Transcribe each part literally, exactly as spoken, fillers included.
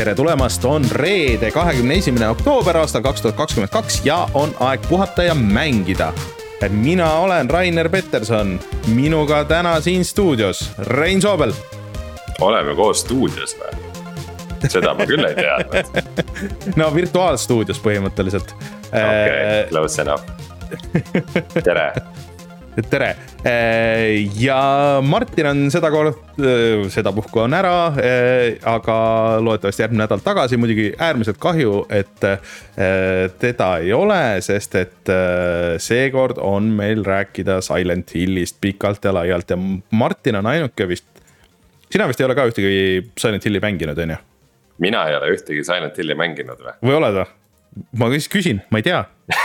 tere tulemast, on reede kahekümne esimene oktoober aastal kaks tuhat kakskümmend kaks ja on aeg puhata ja mängida. Mina olen Rainer Peterson, minuga täna siin stuudios Rein Soobel. Oleme koos stuudios või? Seda ma küll ei teadnud. No virtuaalstuudios põhimõtteliselt. Okei, close enough. Tere. Tere. Ja Martin on seda kord, seda puhku on ära, aga loodetavasti järgmine nädal tagasi. Muidugi äärmiselt kahju, et teda ei ole, sest et seekord on meil rääkida Silent Hillist pikalt ja laialt ja Martin on ainuke vist. Sina vist ei ole ka ühtegi Silent Hilli mänginud, on ju? Mina ei ole ühtegi Silent Hilli mänginud või? Või oled või? Ma siis küsin, ma ei tea.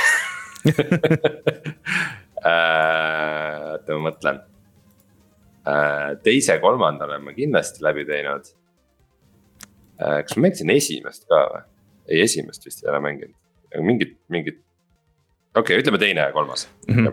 äh, et ma mõtlen äh, teise kolmanda olen ma kindlasti läbi teinud äh, kas ma mängisin esimest ka või? Ei, esimest vist ei ole mänginud. Mingid, mingid okei okay,, ütleme teine ja kolmas. mm-hmm.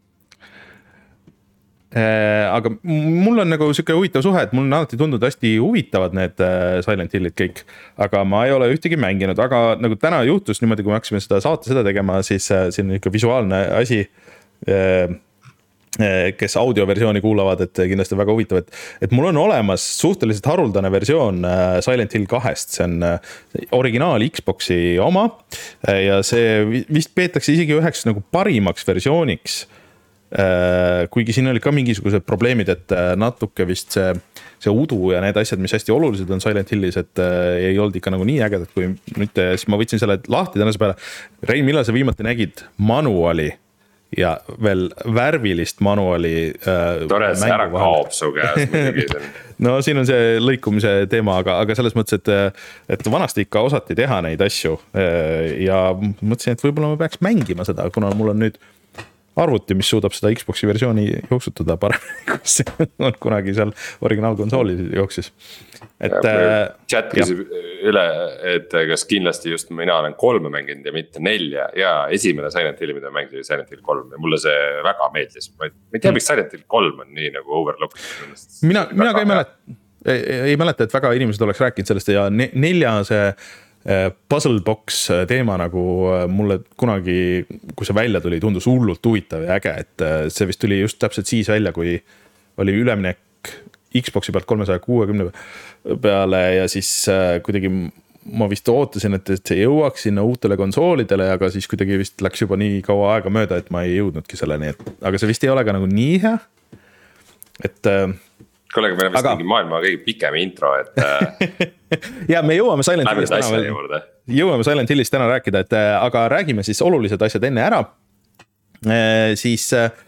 Äh, aga mul on nagu siuke huvitav suhe, et mul on alati tundunud hästi huvitavad need äh, Silent Hillid kõik, aga ma ei ole ühtegi mänginud, aga nagu täna juhtus niimoodi, kui me hakkasime seda saate seda tegema, siis äh, siin on ikka visuaalne asi, äh, äh, kes audioversiooni kuulavad, et kindlasti väga huvitav, et, et mul on olemas suhteliselt haruldane versioon äh, Silent Hill kahest, see on äh, originaal Xboxi oma äh, ja see vist peetakse isegi üheks nagu parimaks versiooniks. Kuigi siin oli ka mingisugused probleemid, et natuke vist see, see udu ja need asjad, mis hästi olulised on Silent Hillis, et ei olnud ikka nagu nii ägedad, kui nüüd siis ma võtsin selle lahti tänase peale. Rein, millal sa viimati nägid manuali ja veel värvilist manuali? Tore, see ära kaob su käes. No siin on see lõikumise teema, aga, aga selles mõttes, et, et vanasti ikka osati teha neid asju ja mõtlesin, et võib-olla ma peaks mängima seda, kuna mul on nüüd arvuti, mis suudab seda Xboxi versiooni jooksutada paremini, kus on kunagi seal originaalkonsooli jooksis. Et, chat küsib üle, et kas kindlasti just mina olen kolme mänginud ja mitte nelja ja esimene Silent Hill, mida mängisin Silent Hill kolm ja mulle see väga meeldis. Ma ei tea, miks Silent Hill kolm on nii nagu overlooked. Mina, mina ka ei mäleta, ei, ei mäleta, et väga inimesed oleks rääkinud sellest ja nelja see puzzle box teema nagu mulle kunagi, kui see välja tuli, tundus hullult huvitav ja äge, et see vist tuli just täpselt siis välja, kui oli üleminek Xboxi pealt kolmesaja kuuekümne peale ja siis kuidagi ma vist ootasin, et see jõuaks sinna uutele konsoolidele, aga siis kuidagi vist läks juba nii kaua aega mööda, et ma ei jõudnudki selleni, et, aga see vist ei ole ka nagu nii hea, et kollega meil on vist aga... mingi maailma kõige pikem intro, et ja me jõuame Silent Hillist täna veel, jõuame Silent Hillist täna rääkida, et aga räägime siis olulised asjad enne ära. Siis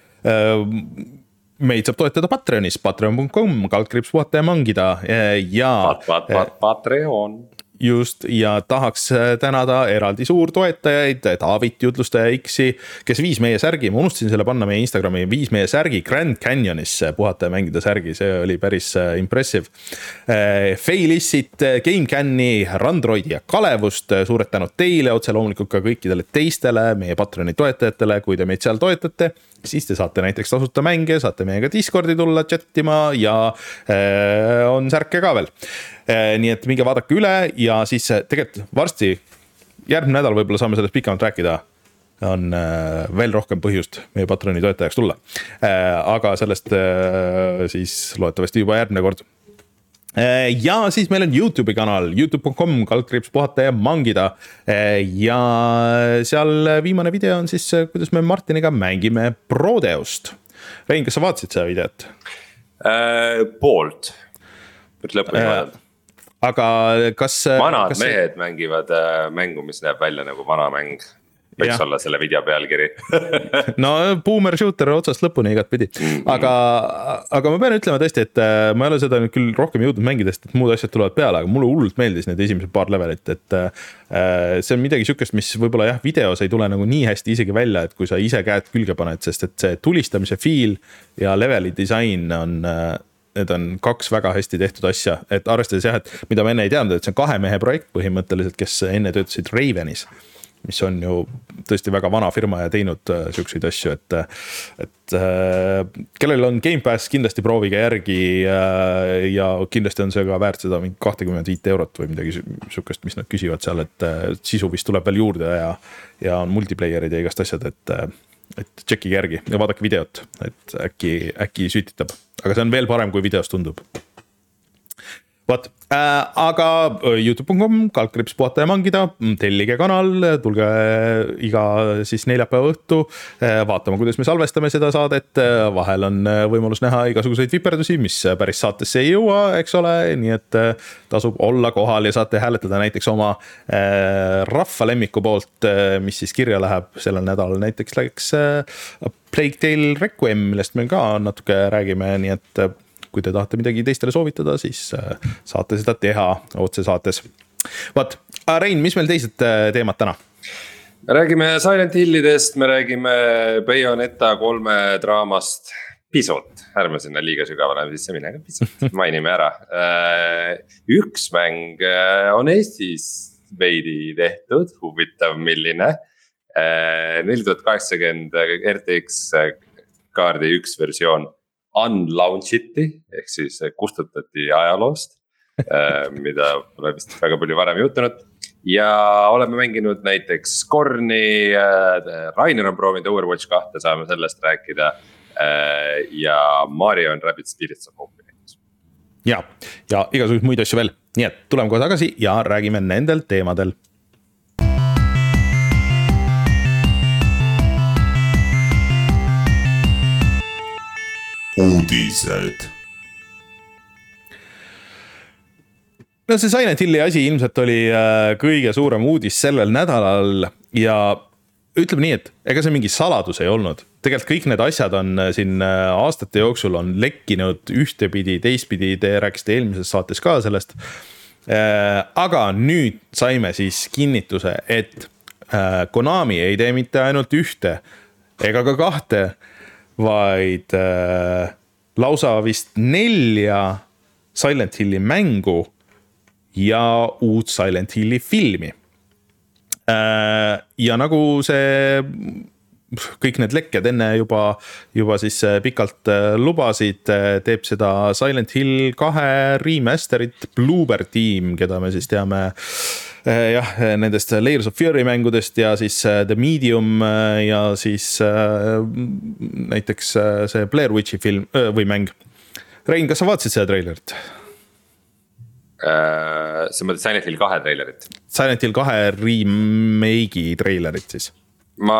meid saab toetada Patreonis, patreon punkt com, kaldkriips puhata ja mangida ja pat, pat, pat, Patreon. Just, ja tahaks tänada eraldi suurtoetajaid, Taavit, Jutlustaja X-i, kes viis meie särgi, ma unustasin selle panna meie Instagrami, viis meie särgi Grand Canyonisse, puhata ja mängida särgi, see oli päris impressive. Failissit, GameCami, Randroidi ja Kalevust, suured tänud teile, otse loomulikult ka kõikidele teistele, meie Patreoni toetajatele, kui te meid seal toetate, siis te saate näiteks tasuta mänge, saate meiega Discordi tulla chattima ja äh, on särke ka veel. Nii et minge vaadake üle ja siis tegelikult varsti järgmine nädal võib-olla saame sellest pikemalt rääkida, on veel rohkem põhjust meie Patroni toetajaks tulla. Aga sellest siis loodetavasti juba järgmine kord. Ja siis meil on YouTube'i kanal, youtube punkt com, kaldkriips puhata ja mangida ja seal viimane video on siis, kuidas me Martiniga mängime Prodeust. Rein, kas sa vaatasid seda videot? Äh, poolt. Lõpuni vaadata. Aga kas vanad kas... mehed mängivad äh, mängu, mis näeb välja nagu vana mäng. Võiks ja. Olla selle video pealkiri. No boomer shooter otsast lõpuni igat pidi. Aga, aga ma pean ütlema tõesti, et ma ei ole seda nüüd küll rohkem jõudnud mängidest, et muud asjad tulevad peale, aga mulle hullult meeldis need esimesed paar levelit, et see on midagi sükest, mis võib-olla jah, videos ei tule nagu nii hästi isegi välja, et kui sa ise käed külge paned, sest et see tulistamise feel ja leveli disain on need on kaks väga hästi tehtud asja, et arvestades jah, et mida ma enne ei teadnud, et see on kahe mehe projekt põhimõtteliselt, kes enne töötasid Ravenis mis on ju tõesti väga vana firma ja teinud äh, siukseid asju, et, et äh, kellel on Gamepass, kindlasti proovige järgi äh, ja kindlasti on see ka väärt seda mingi kakskümmend viis eurot või midagi siukest, mis nad küsivad seal, et äh, sisu vist tuleb veel juurde ja, ja on multiplayerid ja igast asjad, et äh, et tšekkige järgi ja vaadake videot, et äkki, äkki sütitab, aga see on veel parem, kui videos tundub. Vaat, äh, aga youtube punkt com, kaldkriips puhata ja mangida, tellige kanal, tulge iga siis neljapäeva õhtu vaatama, kuidas me salvestame seda saadet, vahel on võimalus näha igasuguseid viperdusi, mis päris saatesse ei jõua, eks ole, nii et tasub olla kohal ja saate hääletada näiteks oma äh, rahva lemmiku poolt, mis siis kirja läheb sellel nädalal, näiteks läks äh, Plague Tale Requiem, millest me ka natuke räägime, nii et kui te tahate midagi teistele soovitada, siis saate seda teha otse saates. Vaat, Rein, mis meil teised teemad täna? Me räägime Silent Hillidest, me räägime Bayonetta kolme draamast pisut, ärme sinna liiga sügavale sisse mine, aga pisut mainime ära. Üks mäng on Eestis veidi tehtud, huvitav milline. neli tuhat kaheksakümmend R T X kaardi üks versioon unlaunchiti, ehk siis kustutati ajaloost, mida pole vist väga palju varem juhtunud. Ja oleme mänginud näiteks Scorni, Rainer on proovinud Overwatch kahte, saame sellest rääkida. Ja Mario on Rabbids Spirits of Hope. Ja, ja igasuguseid muid asju veel. Nii et tuleme kohe tagasi ja räägime nendel teemadel. Uudised. No see Silent Hilli asi ilmselt oli kõige suurem uudis sellel nädalal ja ütleme nii, et ega see mingi saladus ei olnud. Tegelikult kõik need asjad on siin aastate jooksul on lekkinud ühtepidi, teistpidi, te rääkisite eelmises saates ka sellest. Aga nüüd saime siis kinnituse, et Konami ei tee mitte ainult ühte ega ka kahte, vaid äh, lausa vist nelja Silent Hilli mängu ja uut Silent Hilli filmi. Äh, ja nagu see kõik need lekked enne juba, juba siis pikalt lubasid, teeb seda Silent Hill kahe remasterit Bloober Team, keda me siis teame jah, nendest Layers of Fury mängudest ja siis The Medium ja siis näiteks see Blair Witchi film või mäng. Rein, kas sa vaatasid seda trailerit? Uh, sa mõtled Silent Hill kahe trailerit? Silent Hill kahe remake'i trailerit siis. Ma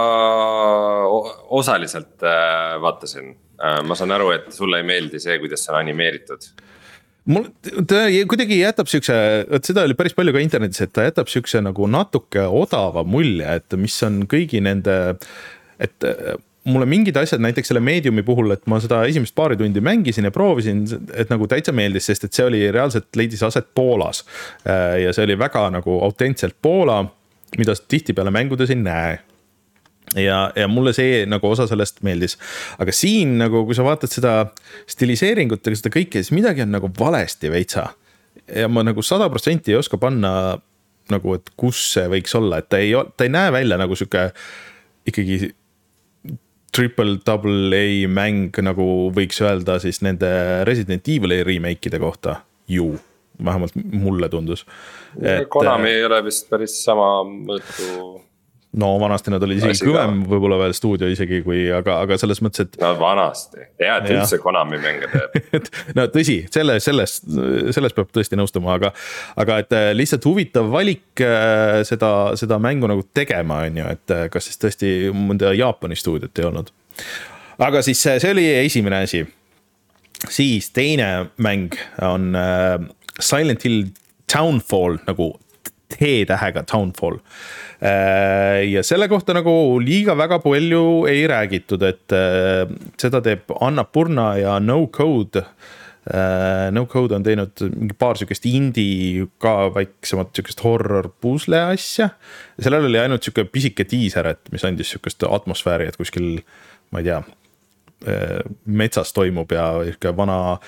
osaliselt uh, vaatasin. Uh, ma saan aru, et sulle ei meeldi see, kuidas see on animeeritud. Mul, ta kuidagi jätab siukse, et seda oli päris palju ka internetis, et ta jätab siukse nagu natuke odava mulje, et mis on kõigi nende, et mulle mingid asjad näiteks selle Mediumi puhul, et ma seda esimest paari tundi mängisin ja proovisin, et nagu täitsa meeldis, sest et see oli reaalselt leidis aset Poolas ja see oli väga nagu autentselt Poola, mida tihti peale mängudes ei näe. Ja, ja mulle see nagu osa sellest meeldis, aga siin nagu kui sa vaatad seda stiliseeringut ja seda kõike, siis midagi on nagu valesti veitsa ja ma nagu sada protsenti ei oska panna nagu, et kus see võiks olla, et ta ei, ta ei näe välja nagu siuke ikkagi triple double A mäng, nagu võiks öelda siis nende Resident Evil remake'ide kohta ju, vähemalt mulle tundus et, Konami ei ole vist päris sama mõõtu. No vanasti nad oli isegi kõvem võib-olla veel stuudio isegi kui, aga, aga selles mõttes, et no vanasti, hea, et üldse Konami mänge teeb. No tõsi, selle, sellest, sellest peab tõesti nõustuma, aga, aga et lihtsalt huvitav valik seda, seda mängu nagu tegema on ju, et kas siis tõesti mõnda Jaapani stuudiot ei olnud. Aga siis see oli esimene asi. Siis teine mäng on Silent Hill Townfall, nagu T-tähega Townfall. Ja selle kohta nagu liiga väga palju ei räägitud, et seda teeb Annapurna ja No Code. No Code on teinud mingi paar sükest indie ka väiksemat sükest horror puzzle asja. Sellel oli ainult süke pisike tiiser, et mis andis sükest atmosfääri, et kuskil, ma ei tea, metsas toimub ja vana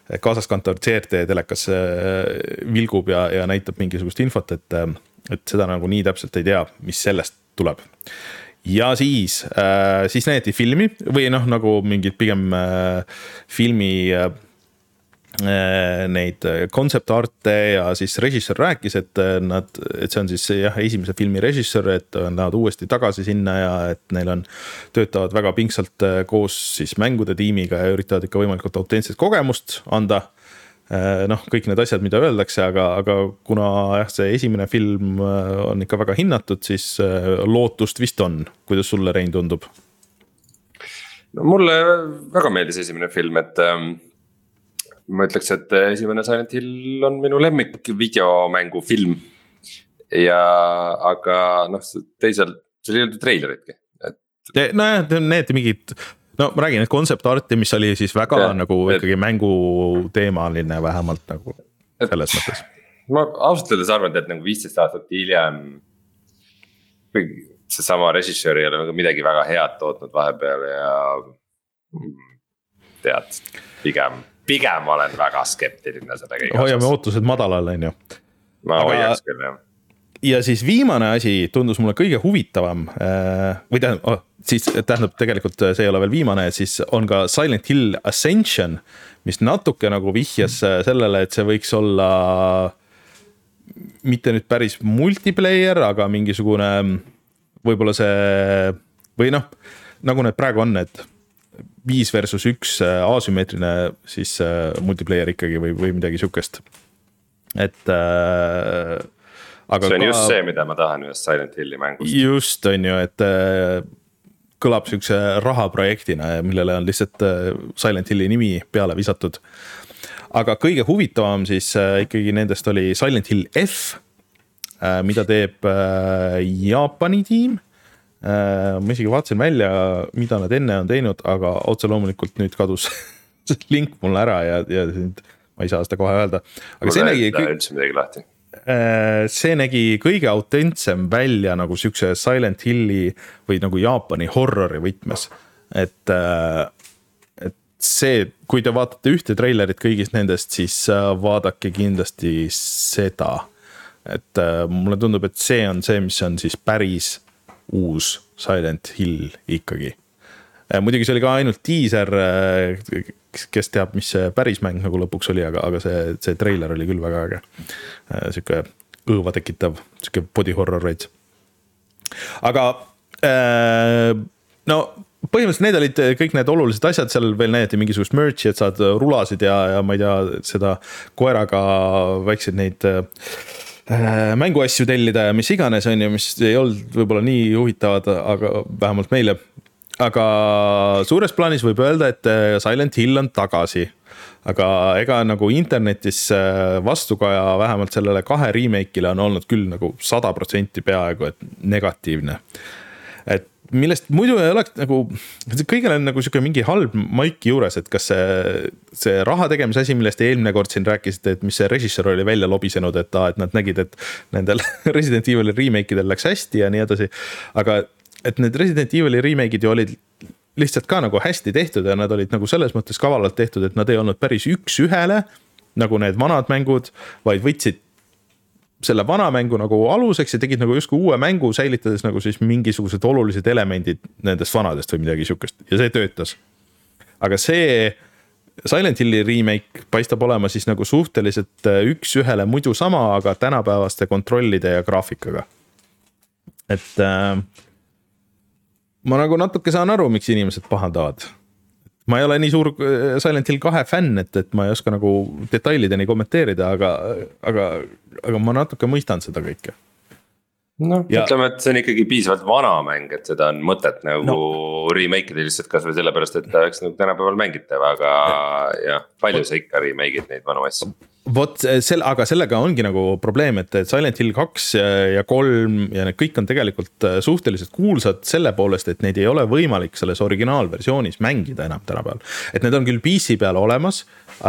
kaasaskantav C R T telekas vilgub ja, ja näitab mingisugust infot, et, et seda nagu nii täpselt ei tea, mis sellest tuleb. Ja siis, siis näeti filmi või noh, nagu mingid pigem filmi neid kontseptarte ja siis režissöör rääkis, et nad, et see on siis jah, esimese filmi režissöör, et nad uuesti tagasi sinna ja et neil on, töötavad väga pingsalt koos siis mängude tiimiga ja üritavad ikka võimalikult autentset kogemust anda. Noh, kõik need asjad, mida öeldakse, aga, aga kuna jah, see esimene film on ikka väga hinnatud, siis lootust vist on. Kuidas sulle, Rein, tundub? No mulle väga meeldis esimene film, et ma ütleks, et esimene Silent Hill on minu lemmik videomängu film. Ja aga noh, teisel, see oli olnud treileritki. Et... No jah, need mingid, no ma räägin, et kontseptarti, mis oli siis väga ja, nagu et... ikkagi mängu teemaline vähemalt nagu et... selles mõttes. Ma ausalt öeldes arvan, et nagu viisteist aastat hiljem see sama režissöör ei ole midagi väga head tootnud vahepeal ja tead, pigem Pigem olen väga skeptiline selle kõige. Hoiame ootused madalal, on ju. Ma aga... hoiaks küll, jah. Ja siis viimane asi tundus mulle kõige huvitavam. Või tähendab, oh, siis tähendab tegelikult see ei ole veel viimane, siis on ka Silent Hill Ascension, mis natuke nagu vihjas sellele, et see võiks olla mitte nüüd päris multiplayer, aga mingisugune võib-olla see, või noh, nagu need praegu on, et viis versus üks asümmeetrine siis multiplayer ikkagi või, või midagi sükest. Et äh, aga see on ka, just see, mida ma tahan ühest Silent Hilli mängust. Just on ju, et äh, kõlab sükse rahaprojektina, millele on lihtsalt äh, Silent Hilli nimi peale visatud. Aga kõige huvitavam siis äh, ikkagi nendest oli Silent Hill F, äh, mida teeb äh, Jaapani tiim. Ma isegi vaatasin välja, mida nad enne on teinud, aga otse loomulikult nüüd kadus link mulle ära ja, ja ma ei saa seda kohe öelda. Aga see nägi, lahti. see nägi kõige autentsem välja nagu sükse Silent Hilli või nagu Jaapani horrori võtmes. Et, et see, kui te vaatate ühte treilerit kõigist nendest, siis vaadake kindlasti seda. Et mulle tundub, et see on see, mis on siis päris uus Silent Hill ikkagi. Muidugi see oli ka ainult teaser, kes teab, mis see päris mäng nagu lõpuks oli, aga, aga see, see treiler oli küll väga äge. Siuke õõva tekitav, siuke body horror raid. Aga no põhimõtteliselt need olid kõik need olulised asjad, seal veel näidati mingisugust merch'i, et saad rulasid ja, ja ma ei tea, seda koeraga väikseid neid mänguasju tellida ja mis iganes on ju, mis ei olnud võib-olla nii huvitavad, aga vähemalt meile. Aga suures plaanis võib öelda, et Silent Hill on tagasi. Aga ega nagu internetis vastukaja vähemalt sellele kahe remake'ile on olnud küll nagu sada protsenti peaaegu, et negatiivne. Et millest muidu ei oleks nagu, kõigel on nagu siuke mingi halb maiki juures, et kas see, see raha tegemise asi, millest eelmine kord siin rääkisite, et mis see režissöör oli välja lobisenud, et, ta, et nad nägid, et nendel Resident Evil remake-idel läks hästi ja nii edasi. Aga et need Resident Evil remake'id ju olid lihtsalt ka nagu hästi tehtud ja nad olid nagu selles mõttes kavalalt tehtud, et nad ei olnud päris üks ühele, nagu need vanad mängud, vaid võtsid selle vana mängu nagu aluseks ja tegid nagu justkui uue mängu, säilitades nagu siis mingisugused olulised elemendid nendest vanadest või midagi sükest. Ja see töötas. Aga see Silent Hilli remake paistab olema siis nagu suhteliselt üks ühele muidu sama, aga tänapäevaste kontrollide ja graafikaga. Et äh, ma nagu natuke saan aru, miks inimesed pahandavad. Ma ei ole nii suur Silent Hill kahe fänn, et, et ma ei oska nagu detailideni kommenteerida, aga, aga, aga ma natuke mõistan seda kõike. No, ja... ütleme, et see on ikkagi piisavalt vana mäng, et seda on mõtet nagu no. remake'ida lihtsalt kas või sellepärast, et ta oleks nagu tänapäeval mängitav, aga ja, palju sa ikka remake'id neid vanu asju. Vot, sel, aga sellega ongi nagu probleem, et Silent Hill kaks ja kolm ja need kõik on tegelikult suhteliselt kuulsad selle poolest, et neid ei ole võimalik selles originaalversioonis mängida enam tänapäeval. Et need on küll P C peal olemas,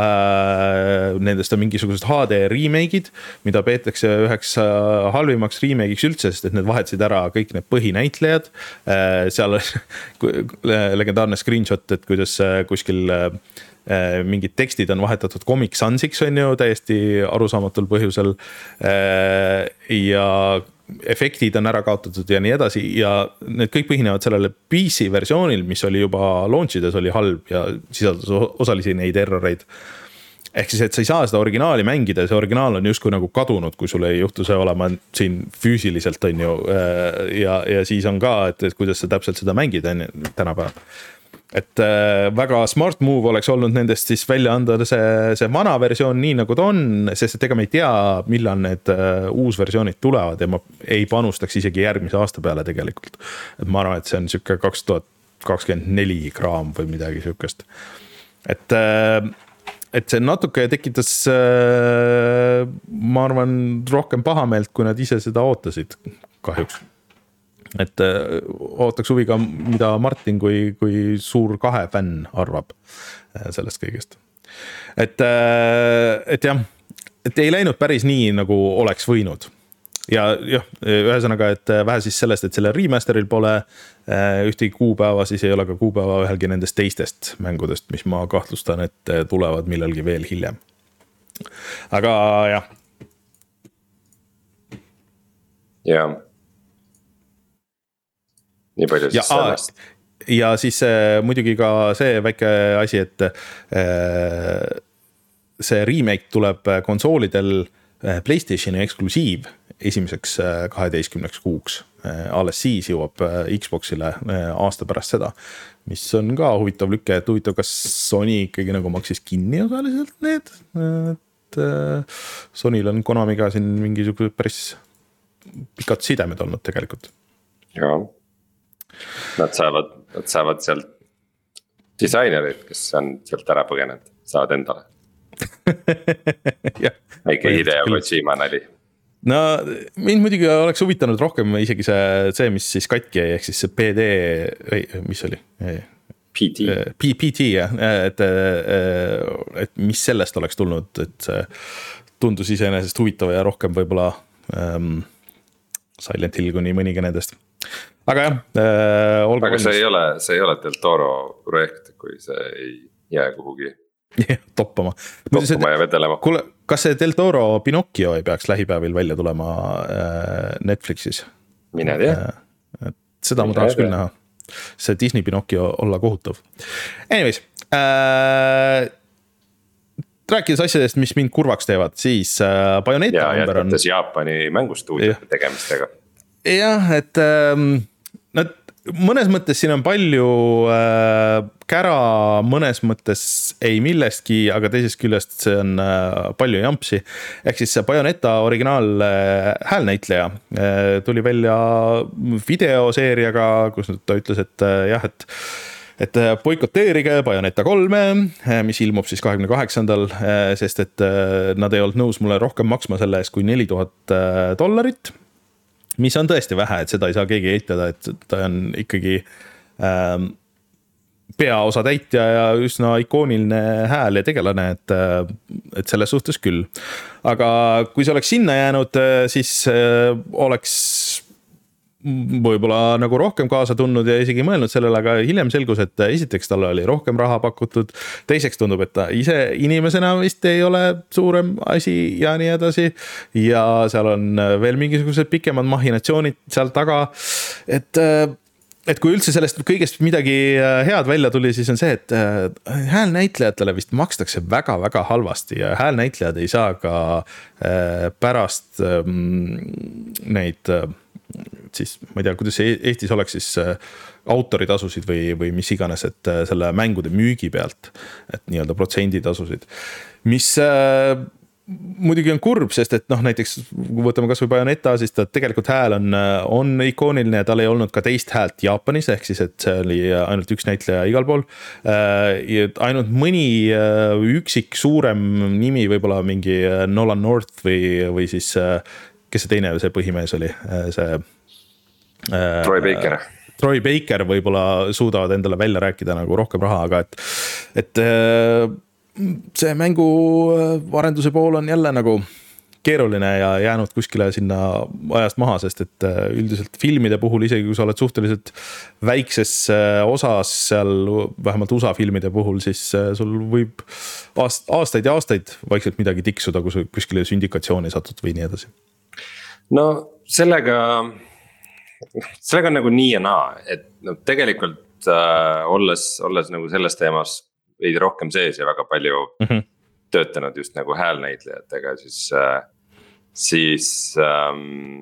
äh, nendest on mingisugused H D remake'id, mida peetakse üheks halvimaks remake'iks üldse, sest et need vahetasid ära kõik need põhinäitlejad. Äh, seal legendaarne screenshot, et kuidas kuskil mingid tekstid on vahetatud Comic Sansiks on ju täiesti arusaamatul põhjusel. Ja efektid on ära kaotatud ja nii edasi ja need kõik põhinevad sellele P C versioonil, mis oli juba launchides oli halb ja sisaldas osalisi neid erroreid. Ehk siis, et sa ei saa seda originaali mängida, see originaal on justkui nagu kadunud, kui sul ei juhtu see olema siin füüsiliselt on ju ja, ja siis on ka, et, et kuidas sa täpselt seda mängid on tänapäeval. Et äh, väga smart move oleks olnud nendest siis välja anda see, see vana versioon nii nagu ta on, sest et ega me ei tea, millal need äh, uus versioonid tulevad ja ma ei panustaks isegi järgmise aasta peale tegelikult. Et ma arvan, et see on siuke kaks tuhat kakskümmend neli kraam või midagi siukest. Et, äh, et see natuke tekitas, äh, ma arvan, rohkem pahameelt, kui nad ise seda ootasid kahjuks. Et ootaks huviga, mida Martin kui, kui suur kahe fänn arvab sellest kõigest. Et, et jah, et ei läinud päris nii, nagu oleks võinud. Ja jah, ühesõnaga, et vähe siis sellest, et selle remasteril pole ühtegi kuupäeva, siis ei ole ka kuupäeva ühelgi nendest teistest mängudest, mis ma kahtlustan, et tulevad millalgi veel hiljem. Aga jah. Jah. Nii palju siis sellest. Ja siis äh, muidugi ka see väike asi, et äh, see remake tuleb konsoolidel äh, PlayStationi eksklusiiv esimeseks äh, kaheteistkümneks kuuks. Äh, alles siis jõuab äh, Xboxile äh, aasta pärast seda, mis on ka huvitav lükke, et huvitav, kas Sony ikkagi nagu maksis kinni osaliselt need. Et äh, Sonyl on Konamiga siin mingisugused päris pikad sidemed olnud tegelikult. Jaa. Nad saavad, nad saavad sealt disainerid, kes on sealt ära põgenenud, saavad endale. Väike Hideo Kojima nali. No mind muidugi oleks huvitanud rohkem isegi see, see mis siis katki ehk siis see P D, mis oli? P T. P, PT, jah, et, et mis sellest oleks tulnud, et see tundus iseenesest huvitav ja rohkem võib-olla um, Silent Hill kuni mõnigi nendest. Aga jah äh, aga see ei, ole, see ei ole Del Toro projekt, kui see ei jää kuhugi yeah, toppama, toppama ja vedelema. Kuule, kas see Del Toro Pinocchio ei peaks lähipäevil välja tulema äh, Netflixis? Mine tea äh, seda Mine ma tahaks tea. Küll näha. See Disney Pinocchio olla kohutav. Anyways äh, rääkides asjadest, mis mind kurvaks teevad, siis äh, Bayonetta ja number on Jaapani mängustuudiate tegemistega. Jah, et ähm, nad, mõnes mõttes siin on palju äh, kära, mõnes mõttes ei millestki, aga teisest küljest see on äh, palju jampsi. Ehk siis see Bayonetta originaal äh, häälnäitleja äh, tuli välja videoseeriaga, kus ta ütles, et äh, jah, et et boikoteerige Bayonetta kolme, mis ilmub siis kahekümne kaheksandal, sest et nad ei olnud nõus mulle rohkem maksma selle eest kui neli tuhat dollarit, mis on tõesti vähe, et seda ei saa keegi eitada, et ta on ikkagi ähm, peaosa täitja ja üsna ikooniline hääl ja tegelane, et, et selles suhtes küll. Aga kui see oleks sinna jäänud, siis äh, oleks võib-olla nagu rohkem kaasa tundnud ja isegi mõelnud sellele, aga hiljem selgus, et esiteks talle oli rohkem raha pakutud, teiseks tundub, et ta ise inimesena vist ei ole suurem asi ja nii edasi ja seal on veel mingisugused pikemad mahinatsioonid seal taga, et et kui üldse sellest kõigest midagi head välja tuli, siis on see, et häälnäitlejatele vist makstakse väga-väga halvasti ja häälnäitlejad ei saa ka pärast neid siis ma ei tea, kuidas Eestis oleks siis autoritasusid või, või mis iganes, et selle mängude müügi pealt, et nii-öelda protsenditasusid, mis äh, muidugi on kurb, sest et noh, näiteks kui võtame kas või Bayonetta, siis ta tegelikult hääl on, on ikooniline ja tal ei olnud ka teist häält Jaapanis, ehk siis, et see oli ainult üks näitleja igal pool. Äh, ainult mõni äh, üksik suurem nimi, võib-olla mingi Nolan North või, või siis äh, kes see teine see põhimees oli, see Troy Baker. Troy Baker võib-olla suudavad endale välja rääkida nagu rohkem raha, aga et, et see mängu arenduse pool on jälle nagu keeruline ja jäänud kuskile sinna ajast maha, sest et üldiselt filmide puhul, isegi kui sa oled suhteliselt väikses osas seal, vähemalt U S A filmide puhul, siis sul võib aastaid ja aastaid vaikselt midagi tiksuda, kui sa kuskile sündikatsiooni satud või nii edasi. No sellega, sellega on nagu nii ja naa, et no, tegelikult äh, olles, olles nagu selles teemas veidi rohkem sees ja väga palju mm -hmm. töötanud just nagu häälnäitlejatega, siis, äh, siis ähm,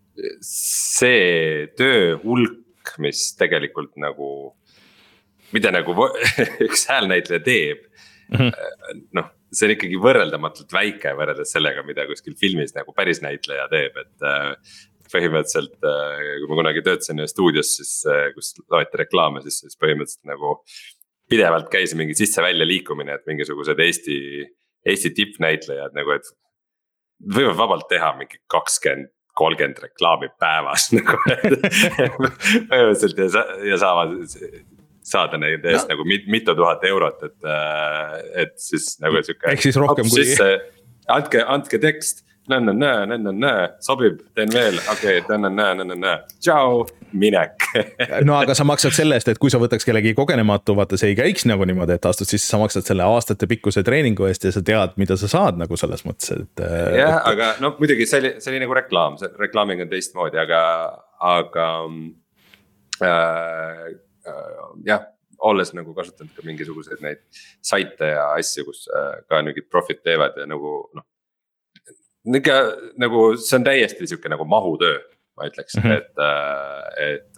see töö hulk, mis tegelikult nagu, mida nagu üks häälnäitleja teeb mm, -hmm. noh, see on ikkagi võrreldamatult väike võrreldes sellega, mida kuskil filmis nagu päris näitleja teeb, et äh, põhimõtteliselt, kui ma kunagi töötasin stuudios, siis kus loeti reklaame, siis, siis põhimõtteliselt nagu pidevalt käis mingi sisse-välja liikumine, et mingisugused Eesti, Eesti tippnäitlejad nagu, et võivad vabalt teha mingi kakskümmend, kolmkümmend reklaami päevas nagu, põhimõtteliselt ja, sa, ja saavad saada neid eest no. nagu mit, mitu tuhat eurot, et, et siis nagu siuke. Ehk siis rohkem kui. Sisse, andke, andke tekst. Nä, nä, nä, nä, nä, sobib, teen veel, okei okay,, nä, nä, nä, nä, tšau, minek. No aga sa maksad selle eest, et kui sa võtaks kellegi kogenematu, vaata see ei käiks nagu niimoodi, et astud, siis sa maksad selle aastate pikkuse treeningu eest ja sa tead, mida sa saad nagu selles mõttes, et. jah, et... aga no muidugi see oli, see oli nagu reklaam, see reklaaming on teistmoodi, aga, aga äh, äh, jah, olles nagu kasutanud ka mingisuguseid neid saite ja asju, kus äh, ka mingid profid teevad ja nagu noh. Nika, nagu see on täiesti siuke nagu mahutöö, ma ütleks, mm -hmm. et, et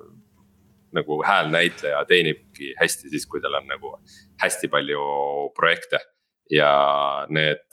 nagu häälnäitleja teenibki hästi siis, kui tal on nagu hästi palju projekte ja need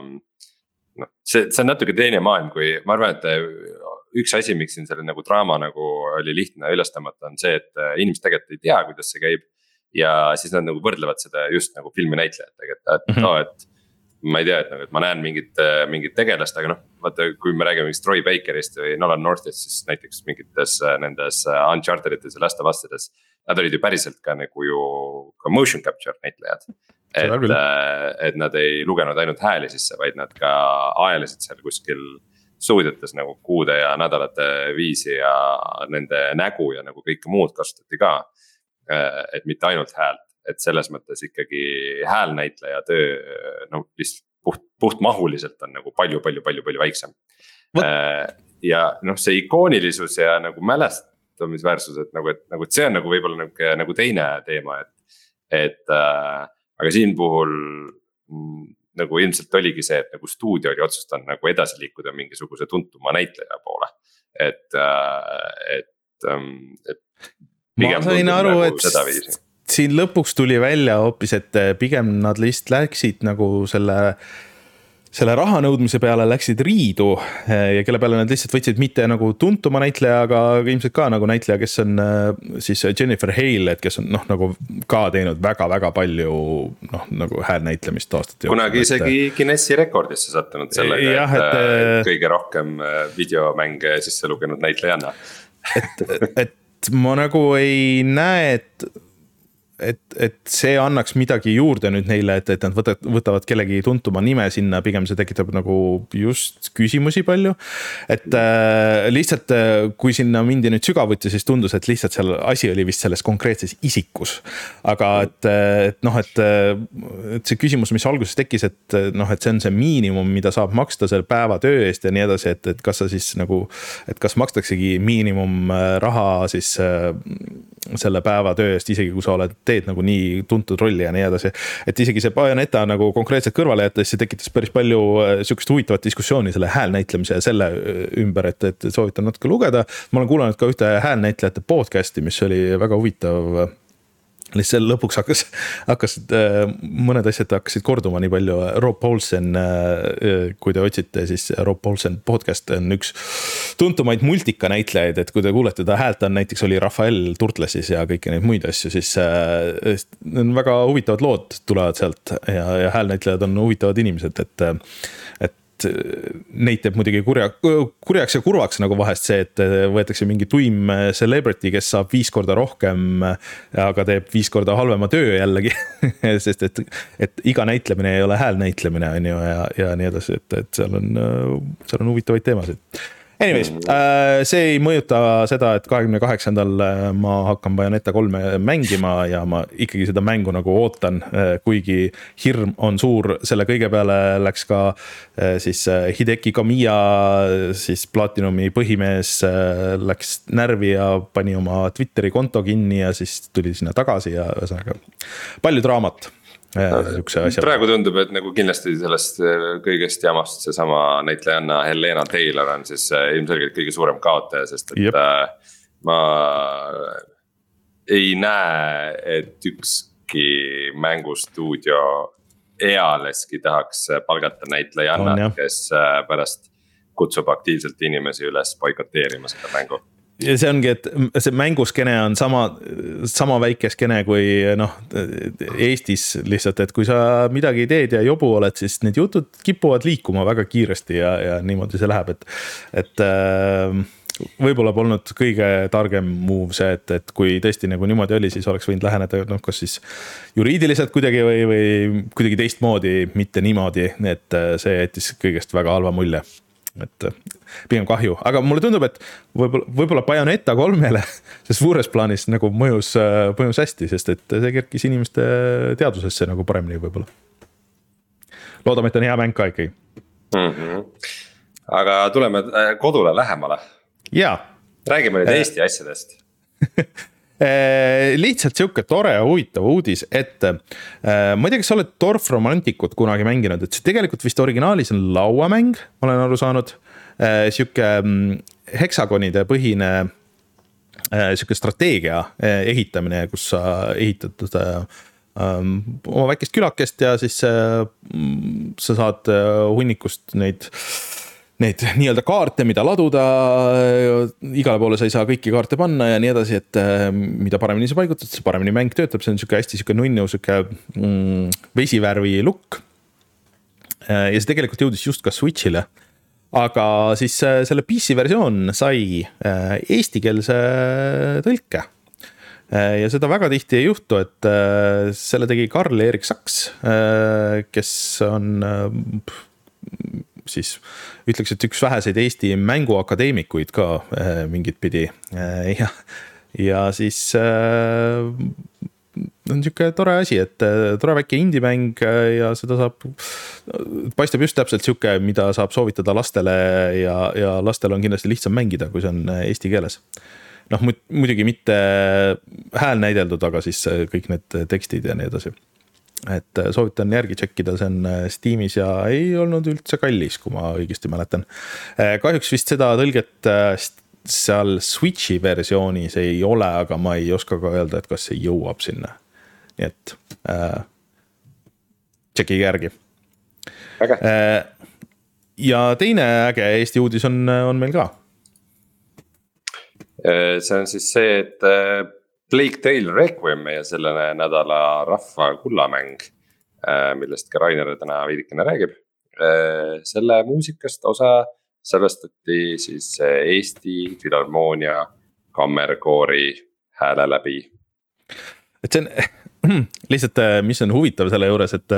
noh, see, see on natuke teine maailm, kui ma arvan, et üks asi, miks siin selle nagu draama nagu oli lihtne ülastamata on see, et inimesed tegelikult ei tea, kuidas see käib ja siis nad nagu võrdlevad seda just nagu filminäitlejatega, et, et, mm -hmm. no, et ma ei tea, et, nagu, et ma näen mingit, mingit tegelast, aga noh, vaata, kui me räägime mingist Troy Bakerist või Nolan Northist, siis näiteks mingites nendes Unchartedites ja Last of Usides. Nad olid ju päriselt ka nagu ju ka motion capture näitlejad. Et, et nad ei lugenud ainult hääli sisse, vaid nad ka aelisid seal kuskil stuudiotes nagu kuude ja nädalate viisi ja nende nägu ja nagu kõike muud kasutati ka. Et mitte ainult häält. Et selles mõttes ikkagi häälnäitleja töö no, puht, puht mahuliselt on nagu palju, palju, palju, palju väiksem. Äh, ja noh, see ikoonilisus ja nagu mälestamisväärsus, et nagu, et nagu see on nagu võib-olla nagu, nagu teine teema, et, et äh, aga siin puhul m, nagu ilmselt oligi see, et nagu stuudio oli otsustanud nagu edasi liikuda mingisuguse tuntuma näitleja poole. Et, äh, et, et ma sain aru, nagu et siin lõpuks tuli välja hoopis, et pigem nad lihtsalt läksid nagu selle, selle raha nõudmise peale läksid riidu ja kelle peale nad lihtsalt võtsid mitte nagu tuntuma näitleja, aga ilmselt ka nagu näitleja, kes on siis Jennifer Hale, et kes on noh, nagu ka teinud väga-väga palju noh, nagu häälnäitlemist aastate. Kunagi isegi Guinessi rekordisse sattunud sellega, ja, et, et kõige rohkem videomänge sisse lugenud näitlejanna. et, et ma nagu ei näe, et et, et see annaks midagi juurde nüüd neile, et, et nad võtavad, võtavad kellegi tuntuma nime sinna, pigem see tekitab nagu just küsimusi palju. Et äh, lihtsalt kui sinna mindi nüüd sügavuti, siis tundus, et lihtsalt seal asi oli vist selles konkreetses isikus. Aga et, et noh, et, et see küsimus, mis alguses tekkis, et noh, et see on see miinimum, mida saab maksta selle päeva töö eest ja nii edasi, et, et kas sa siis nagu, et kas makstaksegi miinimum raha siis äh, selle päeva töö eest, isegi kui sa oled teed nagu nii tuntud rolli ja nii edasi. Et isegi see Bayonetta nagu konkreetselt kõrvale jättes, see tekitas päris palju sükust huvitavat diskussiooni selle häälnäitlemise ja selle ümber, et, et soovitan natuke lugeda. Ma olen kuulanud ka ühte häälnäitlejate podcasti, mis oli väga huvitav. Lihtsalt lõpuks hakkas, hakkas mõned asjad hakkasid korduma nii palju. Rob Paulsen, kui te otsite, siis Rob Paulsen podcast on üks tuntumaid multika näitlejaid, et kui te kuulete ta häält, on näiteks oli Rafael Turtlesis ja kõiki neid muid asju, siis on väga huvitavad lood tulevad sealt ja, ja häälnäitlejad on huvitavad inimesed, et, et et neid teeb muidugi kurja, kurjaks ja kurvaks nagu vahest see, et võetakse mingi tuim celebrity, kes saab viis korda rohkem, aga teeb viis korda halvema töö jällegi sest et, et iga näitlemine ei ole hääl näitlemine on ju ja, ja nii edasi, et, et seal on, seal on huvitavaid teemasid. Anyways, see ei mõjuta seda, et kahekümne kaheksandal ma hakkan Bayonetta kolme mängima ja ma ikkagi seda mängu nagu ootan, kuigi hirm on suur. Selle kõige peale läks ka siis Hideki Kamiya, siis Platinumi põhimees, läks närvi ja pani oma Twitteri konto kinni ja siis tuli sinna tagasi ja ühesõnaga palju draamat. Praegu tundub, et nagu kindlasti sellest kõigest jamast see sama näitlejanna Helena Taylor on siis ilmselgelt kõige suurem kaotaja, sest et yep. ma ei näe, et ükski mängustuudio ealeski tahaks palgata näitlejannat, kes pärast kutsub aktiivselt inimesi üles boikoteerima seda mängu. Ja see ongi, et see mänguskene on sama, sama väike skene kui noh, Eestis lihtsalt, et kui sa midagi teed ja jobu oled, siis need jutud kipuvad liikuma väga kiiresti ja, ja niimoodi see läheb, et, et äh, võib-olla polnud kõige targem move see, et, et kui tõesti nagu niimoodi oli, siis oleks võinud läheneda noh, kas siis juriidiliselt kuidagi või, või kuidagi teistmoodi, mitte niimoodi, et see jättis kõigest väga halva mulje. Et pigem kahju, aga mulle tundub, et võib-olla, võib-olla Bayonetta kolmele see suures plaanis nagu mõjus, mõjus hästi, sest et see kerkis inimeste teadvusesse nagu paremini võib-olla. Loodame, et on hea mäng ka ikkagi. Mm-hmm. Aga tuleme kodule lähemale. Jaa. Räägime nüüd Eesti asjadest. Lihtsalt siuke tore ja huvitav uudis, et ma ei tea, kas sa oled Dorf Romanticut kunagi mänginud, et see tegelikult vist originaalis on lauamäng, ma olen aru saanud, siuke heksagonide põhine siuke strateegia ehitamine, kus sa ehitad oma väikest külakest ja siis sa saad hunnikust neid neid nii-öelda kaarte, mida laduda, igale poole sa ei saa kõiki kaarte panna ja nii edasi, et mida paremini sa paigutad, see paremini mäng töötab, see on siuke hästi siuke nunnu, siuke mm, vesivärvi look. Ja see tegelikult jõudis just ka Switchile, aga siis selle P C versioon sai eestikeelse tõlke. Ja seda väga tihti ei juhtu, et selle tegi Karl-Erik Saks, kes on siis ütleks, et üks väheseid Eesti mänguakadeemikuid ka äh, mingit pidi äh, ja, ja siis äh, on siuke tore asi, et äh, tore väike indie-mäng äh, ja seda saab, paistab just täpselt siuke, mida saab soovitada lastele ja, ja lastel on kindlasti lihtsam mängida, kui see on eesti keeles. Noh, muidugi mitte hääl näideldud, aga siis kõik need tekstid ja nii edasi. Et soovitan järgi tšekkida, see on Steamis ja ei olnud üldse kallis, kui ma õigesti mäletan. Kahjuks vist seda tõlget seal Switchi versioonis ei ole, aga ma ei oska ka öelda, et kas see jõuab sinna. Nii et äh, tšekkige järgi. Äh, ja teine äge Eesti uudis on, on meil ka. See on siis see, et Plague Tale Requiem meie selle nädala rahva kullamäng, millest ka Rainer täna veidikene räägib. Selle muusikast osa salvestati siis Eesti Filharmoonia kammerkoori hääle läbi. Et see on lihtsalt, mis on huvitav selle juures, et,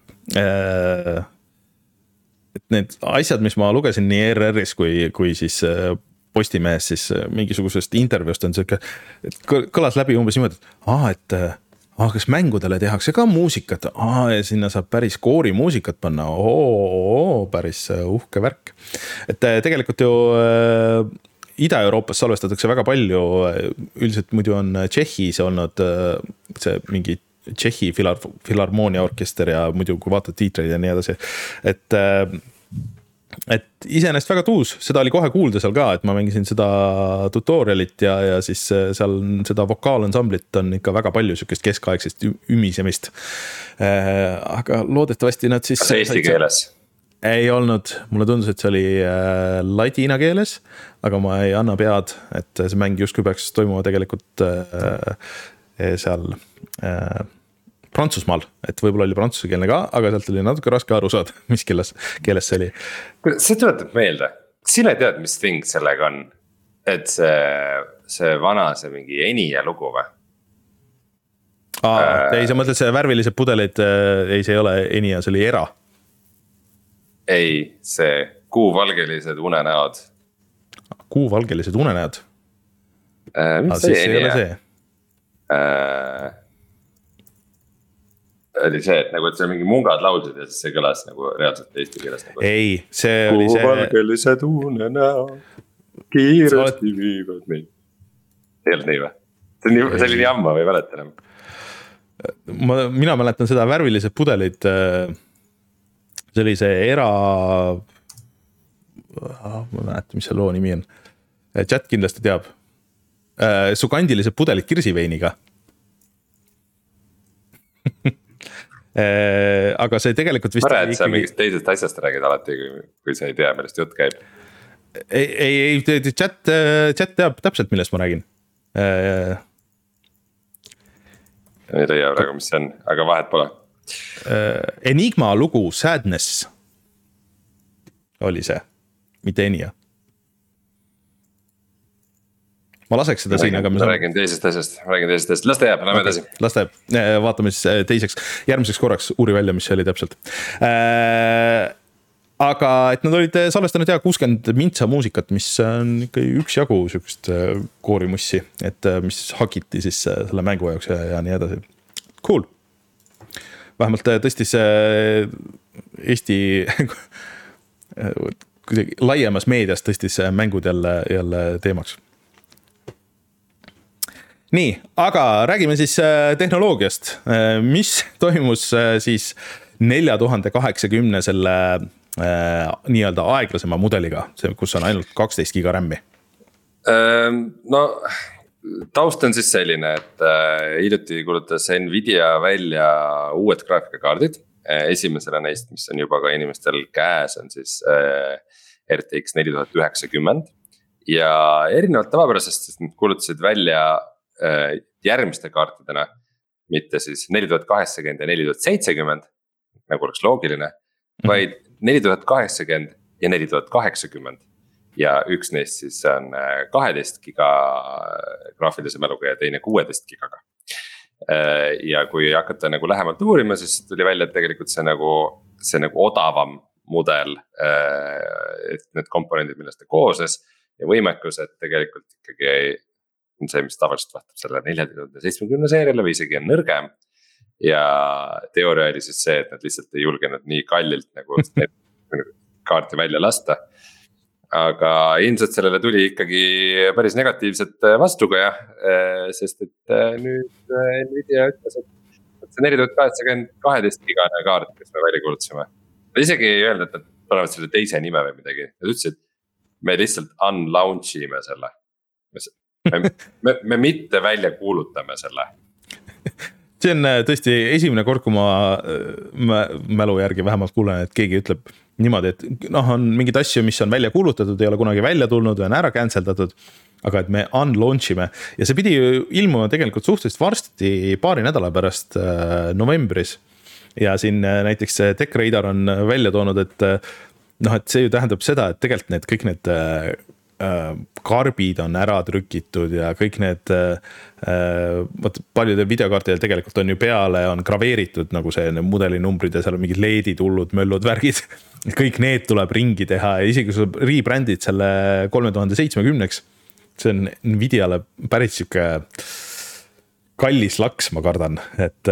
et need asjad, mis ma lugesin nii R R-is kui, kui siis Postimehes, siis mingisugusest intervjuust on siuke, et kõlas läbi umbes niimoodi, et, ah, et ah, kas mängudele tehakse ka muusikat, ah, ja sinna saab päris koori muusikat panna, oo, päris uhke värk. Et tegelikult ju äh, Ida-Euroopas salvestatakse väga palju, üldiselt muidu on Tšehhis olnud äh, see mingi Tšehhi filar, Filharmoonia orkester ja muidu kui vaatad tiitreid ja nii edasi, et äh, et iseenesest väga tuus, seda oli kohe kuulda seal ka, et ma mängisin seda tutorialit ja, ja siis seal seda vokaalansamblit on ikka väga palju siukest keskaegsest ümisemist. Aga loodetavasti nad siis... Kas eesti keeles? Ei olnud, mulle tundus, et see oli ladina keeles, aga ma ei anna pead, et see mäng justkui peaks toimuma tegelikult seal Prantsusmaal, et võib-olla oli prantsusekeelne ka, aga sealt oli natuke raske aru saada, mis keeles, keeles see oli. See tuletab meelde, sina tead, mis thing sellega on, et see, see vana, see mingi Enija lugu või? Aa, äh, ei, sa mõtled see värvilised pudelid, ei, see ei ole Enija, see oli Era. Ei, see kuuvalgelised unenäod. Kuuvalgelised unenäod? Äh, mis see Enija? Äh, oli see, et nagu, et see mingi mungad laulsid ja siis see kõlas nagu reaalselt eesti keeles nagu. Ei, see oli see. Kuuvalgelised unenäod, kiiresti oled... viivad meid. Ei olnud nii või? See, nii, see oli nii amma või mäletan enam? Ma, mina mäletan seda värvilised pudelid. See oli see Era. Ma mäletan, mis see loo nimi on. Chat kindlasti teab. Su kandilised pudelid kirsiveiniga. Aga see tegelikult vist. Ma rääd, sa mingist teisest asjast räägid alati, kui sa ei tea, millest jutt käib. Ei, ei, ei chat, chat teab täpselt, millest ma räägin. Ei leia praegu, mis see on, aga vahet pole. Enigma lugu Sadness oli see, mitte Enija. Ma laseks seda siin, aga ma saame... räägin teisest asjast, ma räägin teisest asjast, las ta jääb, lähme edasi. Las ta jääb, vaatame siis teiseks, järgmiseks korraks uuri välja, mis see oli täpselt. Äh, aga et nad olid salvestanud ja kuuskümmend mintsa muusikat, mis on ikka üks jagu sükest koorimussi, et mis hakiti siis selle mängu jaoks ja, ja nii edasi. Cool. Vähemalt tõstis Eesti kuidagi laiemas meedias tõstis mängud jälle, jälle teemaks. Nii, aga räägime siis tehnoloogiast, mis toimus siis nelja tuhande kaheksakümne selle nii-öelda aeglasema mudeliga, kus on ainult kaksteist giga RAM-i. No taust on siis selline, et hiljuti kuulutas Nvidia välja uued graafikakaardid. Esimesena neist, mis on juba ka inimestel käes, on siis R T X neli tuhat üheksakümmend. Ja erinevalt tavapärasest, sest nad kuulutasid välja järgmiste kaartidena, mitte siis neli tuhat kaheksakümmend ja neli tuhat seitsekümmend, nagu oleks loogiline, vaid neli tuhat kaheksakümmend ja neli tuhat kaheksakümmend. Ja üks neist siis on kaheteist giga graafilise mäluga ja teine kuueteist gigaga. Ja kui hakata nagu lähemalt uurima, siis tuli välja, et tegelikult see nagu, see nagu odavam mudel, et need komponendid, millest ta koosnes ja võimekus, et tegelikult ikkagi ei on see, mis tavaliselt vaatab selle neljasaja seitsmekümne seeriale või isegi on nõrgem. Ja teooria oli siis see, et nad lihtsalt ei julgenud nii kallilt nagu kaarti välja lasta. Aga ilmselt sellele tuli ikkagi päris negatiivset vastuga ja, sest et nüüd Nvidia ütles, et see neli tuhat kaheksakümmend kaheteist gigane kaart, kes me välja kuulutasime. Isegi ei öelnud, et nad panevad selle teise nime või midagi. Nad ütlesid, et me lihtsalt unlaunchime selle. Me, me, me mitte välja kuulutame selle. See on tõesti esimene kord, kui ma mälu järgi vähemalt kuulen, et keegi ütleb niimoodi, et noh, on mingid asju, mis on välja kuulutatud, ei ole kunagi välja tulnud või on ära canceldatud, aga et me unlaunchime. Ja see pidi ilmuma tegelikult suhteliselt varsti paari nädala pärast novembris. Ja siin näiteks TechRadar on välja toonud, et, noh, et see ju tähendab seda, et tegelikult need kõik need karbid on ära trükitud ja kõik need võt, paljude videokaartidel tegelikult on ju peale on graveeritud nagu see mudeli numbrid ja seal on mingid leedid, hullud, möllud, värgid. Kõik need tuleb ringi teha ja isegi kui sa rebrändid selle kolme tuhande seitsmekümneks, see on Nvidiale päris siuke kallis laks, ma kardan, et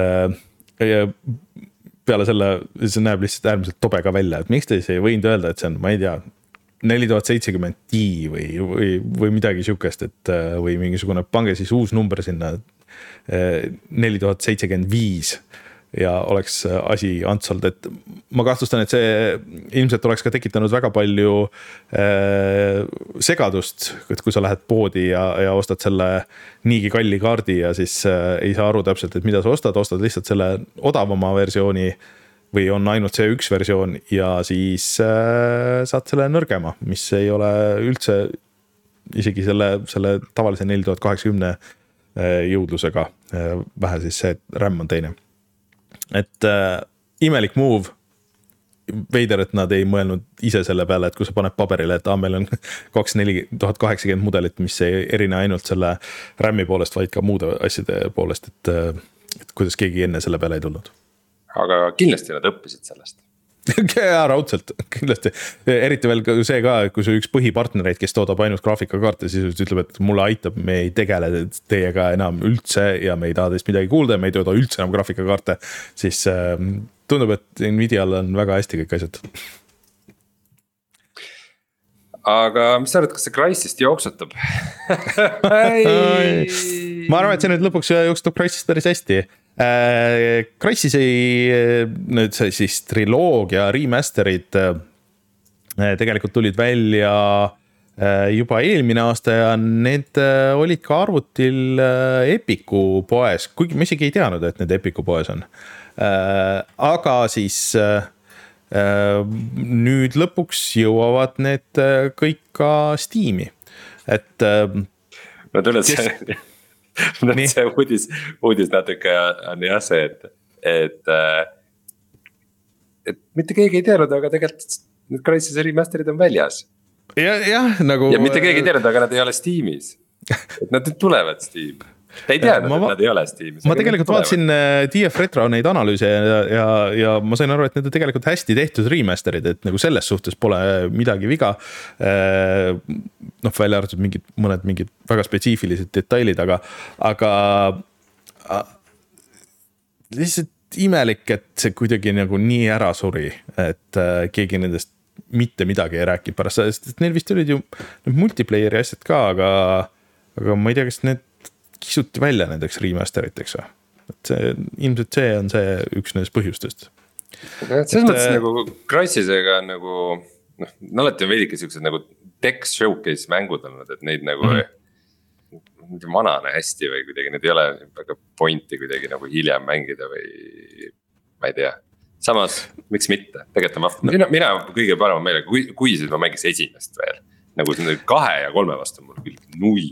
peale selle, see näeb lihtsalt äärmiselt tobe ka välja, et miks te ei võinud öelda, et see on, ma ei tea, neli tuhat seitsekümmend Ti või, või, või midagi siukest, et või mingisugune, pange siis uus number sinna neli tuhat seitsekümmend viis ja oleks asi antsold, et ma kahtlustan, et see ilmselt oleks ka tekitanud väga palju äh, segadust, et kui sa lähed poodi ja, ja ostad selle niigi kalli kaardi ja siis äh, ei saa aru täpselt, et mida sa ostad, ostad lihtsalt selle odavama versiooni või on ainult see üks versioon ja siis äh, saad selle nõrgema, mis ei ole üldse isegi selle, selle tavalise neli tuhat kaheksakümmend jõudlusega, äh, vähe siis see RAM on teine. et äh, imelik move. Veider, et nad ei mõelnud ise selle peale, et kui sa paned paberile, et ah, meil on kakssada neli tuhat kaheksakümmend mudelit, mis ei erine ainult selle RAM-i poolest, vaid ka muude asjade poolest, et, et kuidas keegi enne selle peale ei tulnud. Aga kindlasti nad õppisid sellest. Ja, raudselt, kindlasti. Eriti veel see ka, kui see üks põhipartnereid, kes toodab ainult graafikakaarte, siis ütleb, et mulle aitab, me ei tegele teiega enam üldse ja me ei taha teist midagi kuulda, me ei tooda üldse enam graafikakaarte, siis tundub, et Nvidial on väga hästi kõik asjad. Aga mis sa arvad, kas see Crysist jooksutab? Ma arvan, et see nüüd lõpuks jooksutab Crysist päris hästi. Crysis ei, nüüd see siis triloogia remasterid tegelikult tulid välja juba eelmine aasta ja need olid ka arvutil Epiku poes, kuigi ma isegi ei teadnud, et need Epiku poes on. Aga siis nüüd lõpuks jõuavad need kõik ka Steam'i, et no tuled see Nii. see uudis, uudis natuke on jah see, et, et, et mitte keegi ei teadnud, aga tegelikult need Crysis remasterid on väljas. Ja, ja, nagu... ja mitte keegi ei teadnud, aga nad ei ole Steamis. Et nad tulevad Steam. Ta ei teadnud, ma, et nad ei ole Steamis. Ma tegelikult vaatasin D F Retro neid analüüse ja, ja, ja ma sain aru, et need on tegelikult hästi tehtud remasterid, et nagu selles suhtes pole midagi viga. Noh, välja arvatud mingid, mõned mingid väga spetsiifilised detailid, aga, aga lihtsalt imelik, et see kuidagi nagu nii ära suri, et keegi nendest mitte midagi ei rääkinud pärast, sest neil vist olid ju multiplayeri asjad ka, aga, aga ma ei tea, kas need kisuti välja nendeks remasteriteks. Et see, ilmselt see on see üks nendest põhjustest. Selles mõttes nagu Crysisega nagu, noh, alati on veidike sellised nagu tech showcase mängud olnud, et neid nagu mm-hmm. manane hästi või kuidagi, need ei ole väga pointi kuidagi nagu hiljem mängida või ma ei tea. Samas, miks mitte, tegelikult on vahva. Mina, mina kõige parema meelega, kui, kui siis ma mängiks esimest veel, nagu kahe ja kolme vastu mul küll null.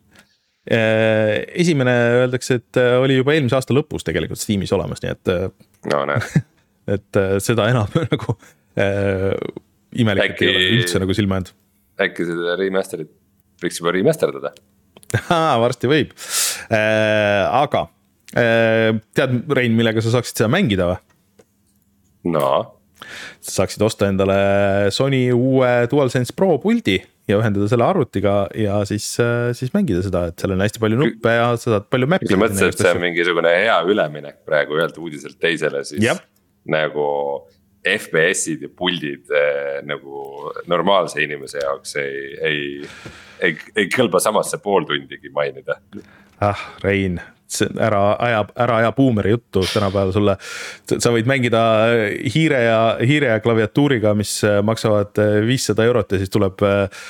Esimene öeldakse, et oli juba eelmise aasta lõpus tegelikult Steamis olemas, nii et, no, et seda enam nagu äh, imelik, et ei ole üldse nagu silma jäänud. Äkki seda remasterit võiks juba remasterdada? Varsti võib. Äh, aga äh, tead, Rein, millega sa saaksid seda mängida või? No. Sa saaksid osta endale Sony uue DualSense Pro puldi ja ühendada selle arvutiga ja siis, siis mängida seda, et seal on hästi palju nuppe ja sa saad palju mäppi. Ma mõtlesin, et see on mingisugune hea üleminek praegu ühelt uudiselt teisele, siis Jab. nagu F P S-id ja puldid eh, nagu normaalse inimese jaoks ei, ei, ei, ei kõlba samasse pool tundigi mainida. Ah, Rein, ära aja, ära aja buumeri juttu tänapäeval sulle. Sa võid mängida hiire ja, hiire ja klaviatuuriga, mis maksavad viissada eurot ja siis tuleb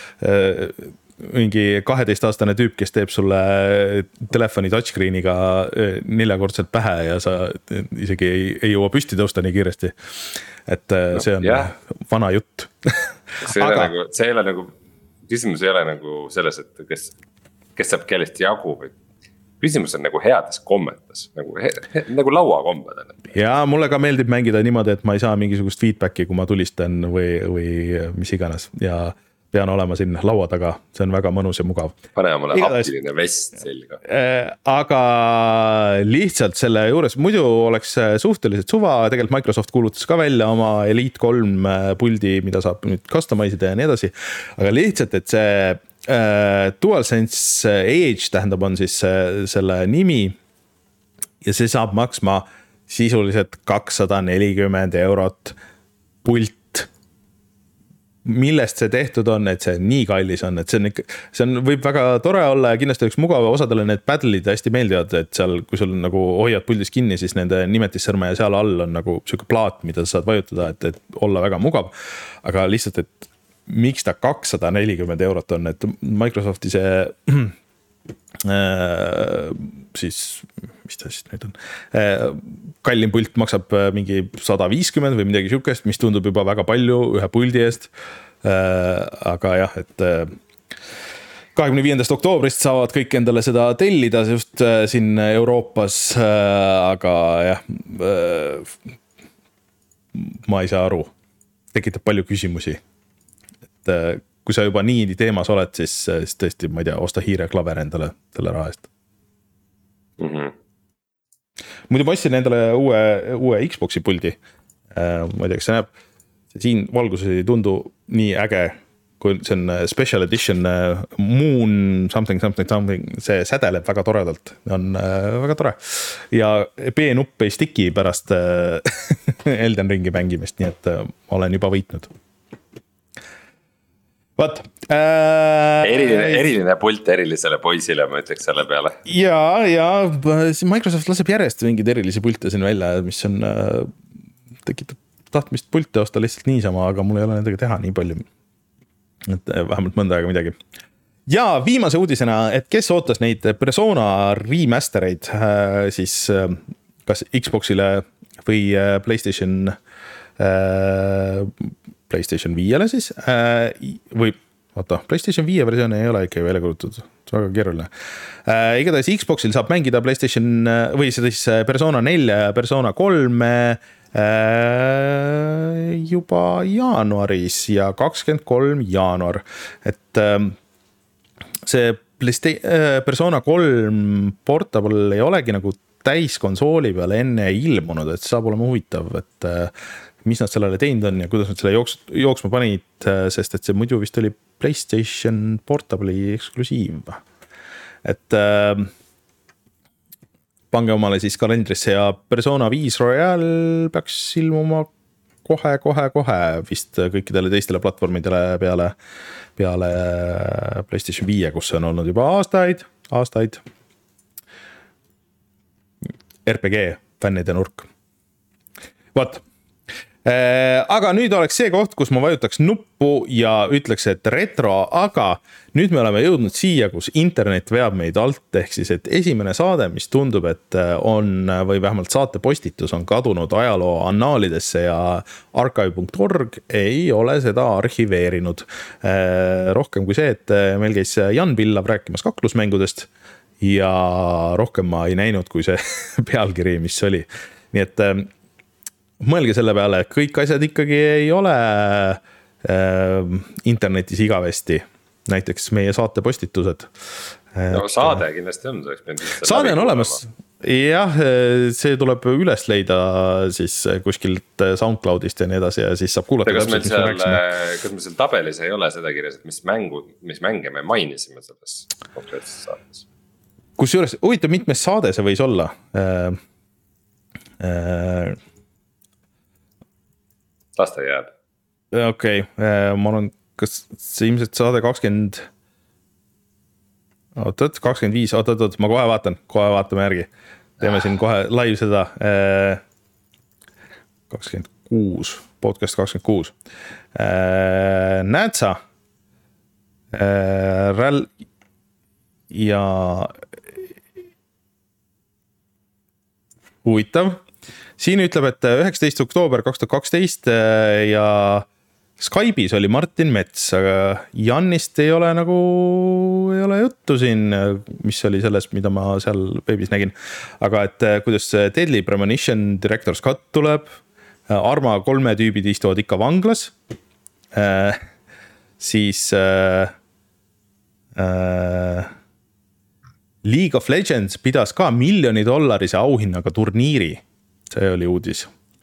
mingi kaheteistaastane tüüp, kes teeb sulle telefoni touchscreeniga neljakordselt pähe ja sa isegi ei, ei jõua püsti tõusta nii kiiresti. Et no, see on jah. Vana jutt. See ei Aga... nagu, see ei ole nagu, küsimus ei ole nagu selles, et kes, kes saab kellest jagu või küsimus on nagu heades kommetes, nagu, he, he, nagu lauakombed. Ja mulle ka meeldib mängida niimoodi, et ma ei saa mingisugust feedbacki, kui ma tulistan või, või mis iganes ja pean olema siin laua taga, see on väga mõnus ja mugav. Pane omale haptiline vest selga. Aga lihtsalt selle juures, muidu oleks suhteliselt suva, tegelikult Microsoft kuulutas ka välja oma Elite kolm puldi, mida saab nüüd customize ida ja nii edasi, aga lihtsalt, et see Uh, DualSense Edge tähendab on siis uh, selle nimi ja see saab maksma sisuliselt kakssada nelikümmend eurot pult. Millest see tehtud on, et see nii kallis on, et see on ikka, see on, võib väga tore olla ja kindlasti oleks mugav ja osadele need paddle'id hästi meeldivad, et seal, kui sul nagu hoiad puldis kinni, siis nende nimetissõrme ja seal all on nagu siuke plaat, mida sa saad vajutada, et, et olla väga mugav, aga lihtsalt, et miks ta kakssada nelikümmend eurot on, et Microsofti see äh, siis, mis ta siis nüüd on, äh, kallim pult maksab mingi sada viiskümmend või midagi siukest, mis tundub juba väga palju ühe puldi eest, äh, aga jah, et äh, kahekümne viiendast oktoobrist saavad kõik endale seda tellida just siin Euroopas, aga jah, ma ei saa aru, tekitab palju küsimusi. Et kui sa juba nii teemas oled, siis, siis tõesti, ma ei tea, osta hiireklaver endale selle raha eest. Mm-hmm. Muidu ma ostsin endale uue, uue Xboxi puldi. Ma ei tea, kas see näeb, siin valguses ei tundu nii äge, kui see on special edition Moon something, something, something, see sädeleb väga toredalt, on väga tore. Ja B-nupp ei stiki pärast Elden Ringi mängimist, nii et olen juba võitnud. Vaat. Äh, eriline, eriline pult erilisele poisile, ma ütleks selle peale. Ja, ja Microsoft laseb järjest mingid erilisi pulte siin välja, mis on tekitab tahtmist pulte osta lihtsalt niisama, aga mul ei ole nendega teha nii palju. Et vähemalt mõnda aega midagi. Ja viimase uudisena, et kes ootas neid Persona remastereid, siis kas Xboxile või PlayStation, PlayStation viiele siis, või oota, PlayStation viie versioon ei ole ikka välja kulutatud, see on väga keeruline. Igatahes Xboxil saab mängida PlayStation või siis Persona nelja ja Persona kolme juba jaanuaris ja kakskümmend kolm jaanuar, et see Persona kolm Portable ei olegi nagu täiskonsooli peale enne ilmunud, et saab olema huvitav, et mis nad sellele teinud on ja kuidas nad selle jooks, jooksma panid, sest et see muidu vist oli PlayStation Portable'i eksklusiiv, et pange omale siis kalendrisse ja Persona viis Royale peaks ilmuma kohe, kohe, kohe vist kõikidele teistele platvormidele peale, peale PlayStation viie, kus on olnud juba aastaid, aastaid. R P G fännide nurk. Vaat. Aga nüüd oleks see koht, kus ma vajutaks nuppu ja ütleks, et retro, aga nüüd me oleme jõudnud siia, kus internet veab meid alt, ehk siis, et esimene saade, mis tundub, et on, või vähemalt saate postitus on kadunud ajaloo annaalidesse ja archive punkt org ei ole seda arhiveerinud. Rohkem kui see, et meil käis Jan Villav rääkimas kaklusmängudest ja rohkem ma ei näinud, kui see pealkiri, mis oli. Nii et mõelge selle peale, kõik asjad ikkagi ei ole äh, internetis igavesti, näiteks meie saate postitused. No saade kindlasti on. Saade on olemas, jah, see tuleb üles leida siis kuskilt SoundCloudist ja nii edasi ja siis saab kuulata. Kas meil seal, kas meil seal tabelis ei ole seda kirjas, et mis, mängu, mis mänge me mainisime selles konkreetses saates? Kus juures, huvitav, mitmes saade see võis olla? Äh, äh, Lasta jääb. Okei, okay. Ma olen, kas see ilmselt saade kakskümmend, oot-oot, kakskümmend viis, oot-oot, ma kohe vaatan, kohe vaatame järgi. Teeme siin kohe live seda kakskümmend kuus, podcast kakskümmend kuus. Näed sa? Räl ja huvitav. Siin ütleb, et üheksateist oktoober kaks tuhat kaksteist ja Skype'is oli Martin Mets, aga Jannist ei ole nagu, ei ole juttu siin, mis oli sellest, mida ma seal veebis nägin. Aga et kuidas Deadly Premonition Director's Cut tuleb, Arma kolme tüübid istuvad ikka vanglas, äh, siis äh, äh, League of Legends pidas ka miljoni dollarise auhinnaga turniiri. See oli uudis.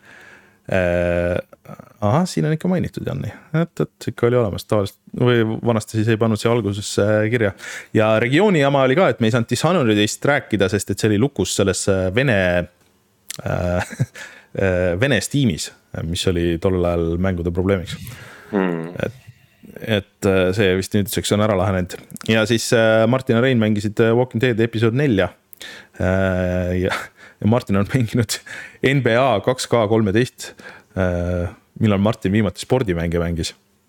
Aha, siin on ikka mainitud, Janni. Et, et ikka oli olemas tavaliselt, või vanasti siis ei pannud see alguses kirja. Ja regiooni jama oli ka, et me ei saanud Dishonoredist rääkida, sest et see oli lukus selles Vene, äh, Vene Steamis, mis oli tollel ajal mängude probleemiks. Hmm. Et, et see vist nüüdseks on ära lahenenud. Ja siis Martin ja Rein mängisid Walking Dead episood nelja. Ja ja Martin on mänginud N B A kaks K kolmteist, millal Martin viimati spordimänge mängis.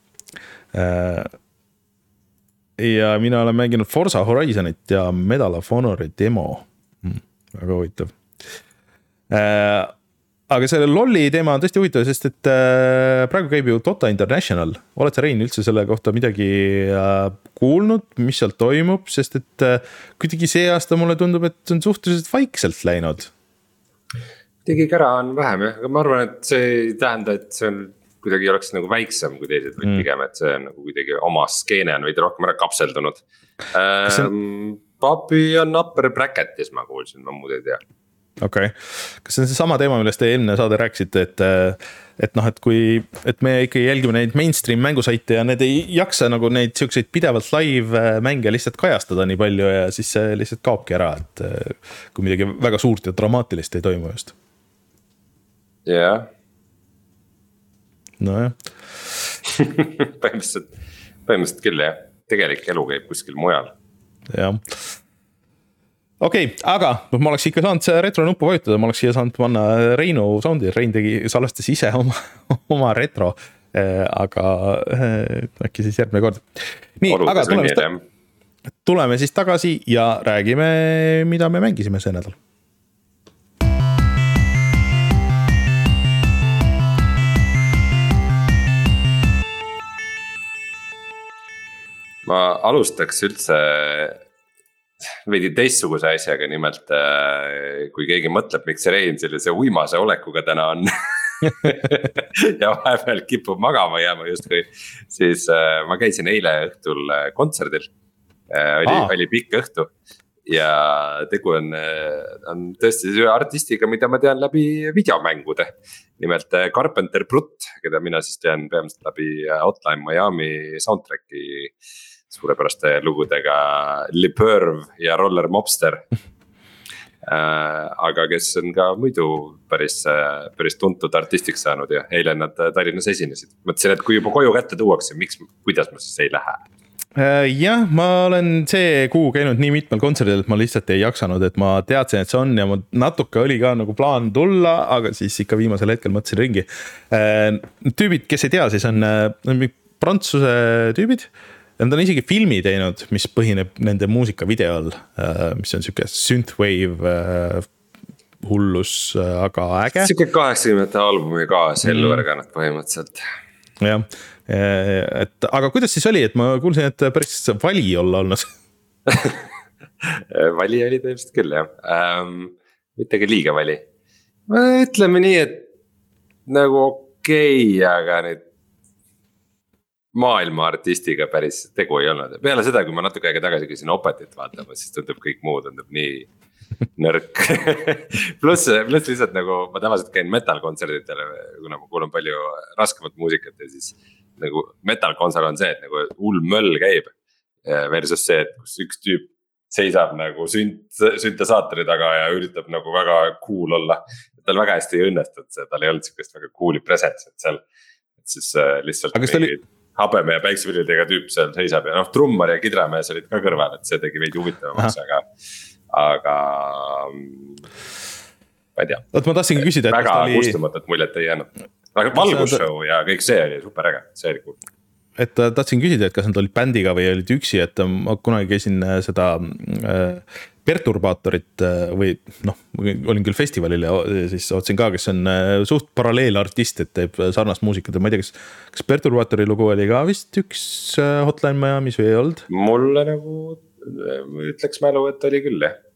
Ja mina olen mänginud Forza Horizonit ja Medal of Honori demo. Väga huvitav. aga selle lolli teema on tõesti huvitav, sest et äh, praegu käib ju Dota International. Oled sa, Rein, üldse selle kohta midagi äh, kuulnud, mis seal toimub, sest et äh, kuidagi see aasta mulle tundub, et on suhteliselt vaikselt läinud. Tegi kära on vähem, jah, aga ma arvan, et see ei tähenda, et see on kuidagi oleks nagu väiksem kui teised, või mm. pigem, et see on nagu kuidagi oma skeene on veidi rohkem ära kapseldunud. Ähm, on... Papi on upper bracket'is, ma kuulsin, ma muud ei tea. Okei, okay. Kas see on see sama teema, millest te eelmine saade rääkisite, et, et noh, et kui, et me ikkagi jälgime neid mainstream mängusaite ja need ei jaksa nagu neid siukseid pidevalt live mänge lihtsalt kajastada nii palju ja siis see lihtsalt kaobki ära, et kui midagi väga suurt ja dramaatilist ei toimu just. Jah. Yeah. Nojah. põhimõtteliselt, põhimõtteliselt küll jah, tegelik elu käib kuskil mujal. Jah. Okei, okay, aga ma oleks ikka saanud see retro nuppu vajutada, ma oleks siia saanud panna Reinu soundi, Rein tegi, salvestas ise oma, oma retro, aga äkki siis järgmine kord. Nii, Oludes aga tuleme, ta, tuleme siis tagasi ja räägime, mida me mängisime see nädal. Ma alustaks üldse veidi teistsuguse asjaga, nimelt kui keegi mõtleb, miks see Rein sellise uimase olekuga täna on ja vahepeal kipub magama jääma justkui, siis ma käisin eile õhtul kontserdil, oli, ah. oli pikk õhtu ja tegu on, on tõesti ühe artistiga, mida ma tean läbi videomängude. Nimelt Carpenter Brut, keda mina siis tean peamiselt läbi Hotline Miami soundtracki suurepäraste lugudega Liperv ja Roller Mobster. Aga kes on ka muidu päris, päris tuntud artistiks saanud ja eile nad Tallinnas esinesid. Mõtlesin, et kui juba koju kätte tuuakse, miks, kuidas ma siis ei lähe? Jah, ma olen see kuu käinud nii mitmel kontserdil, et ma lihtsalt ei jaksanud, et ma teadsin, et see on ja ma natuke oli ka nagu plaan tulla, aga siis ikka viimasel hetkel mõtlesin ringi. Tüübid, kes ei tea, siis on, on prantsuse tüübid. Nad on isegi filmi teinud, mis põhineb nende muusikavideol, mis on siuke synthwave hullus, aga äge. Siuke kaheksakümnendate albumi ka selluverganud põhimõtteliselt. Jah, et aga kuidas siis oli, et ma kuulsin, et päris vali olla olnud? Vali oli tõimest küll, jah. Ähm, mittegi liiga vali. Ma ütleme nii, et nagu okei, okay, aga nüüd maailma artistiga päris tegu ei olnud. Peale seda, kui ma natuke aega tagasi käisin Opetit vaatama, siis tundub kõik muu, tundub nii nõrk. Plus, plus lihtsalt nagu ma tavaliselt käin metal kontserditele, kuna ma kuulan palju raskemat muusikat ja siis nagu metal kontsert on see, et nagu hull möll käib. Versus see, et kus üks tüüp seisab nagu sünt, süntesaatori taga ja üritab nagu väga cool olla. Tal väga hästi ei õnnestunud see, tal ei olnud siukest väga cool'i presence, et seal et siis lihtsalt mingi habeme ja päiksepillidega tüüp seal seisab ja noh, trummar ja kidramees olid ka kõrval, et see tegi veidi huvitavamaks, aga, aga ma ei tea. Oot, ma tahtsingi küsida, et väga oli... kustumatut muljet ei jäänud. Aga valgusshow ja kõik see oli super äge, see oli cool. Et tahtsin küsida, et kas nad olid bändiga või olid üksi, et ma kunagi käisin seda äh, Perturbaatorit äh, või noh, olin küll festivalil ja siis otsin ka, kes on äh, suht paralleelartist, et teeb sarnast muusikat ja ma ei tea, kas, kas Perturbaatori lugu oli ka vist üks äh, Hotline Miami's või ei olnud? Mulle nagu ütleks mälu, et oli küll, jah.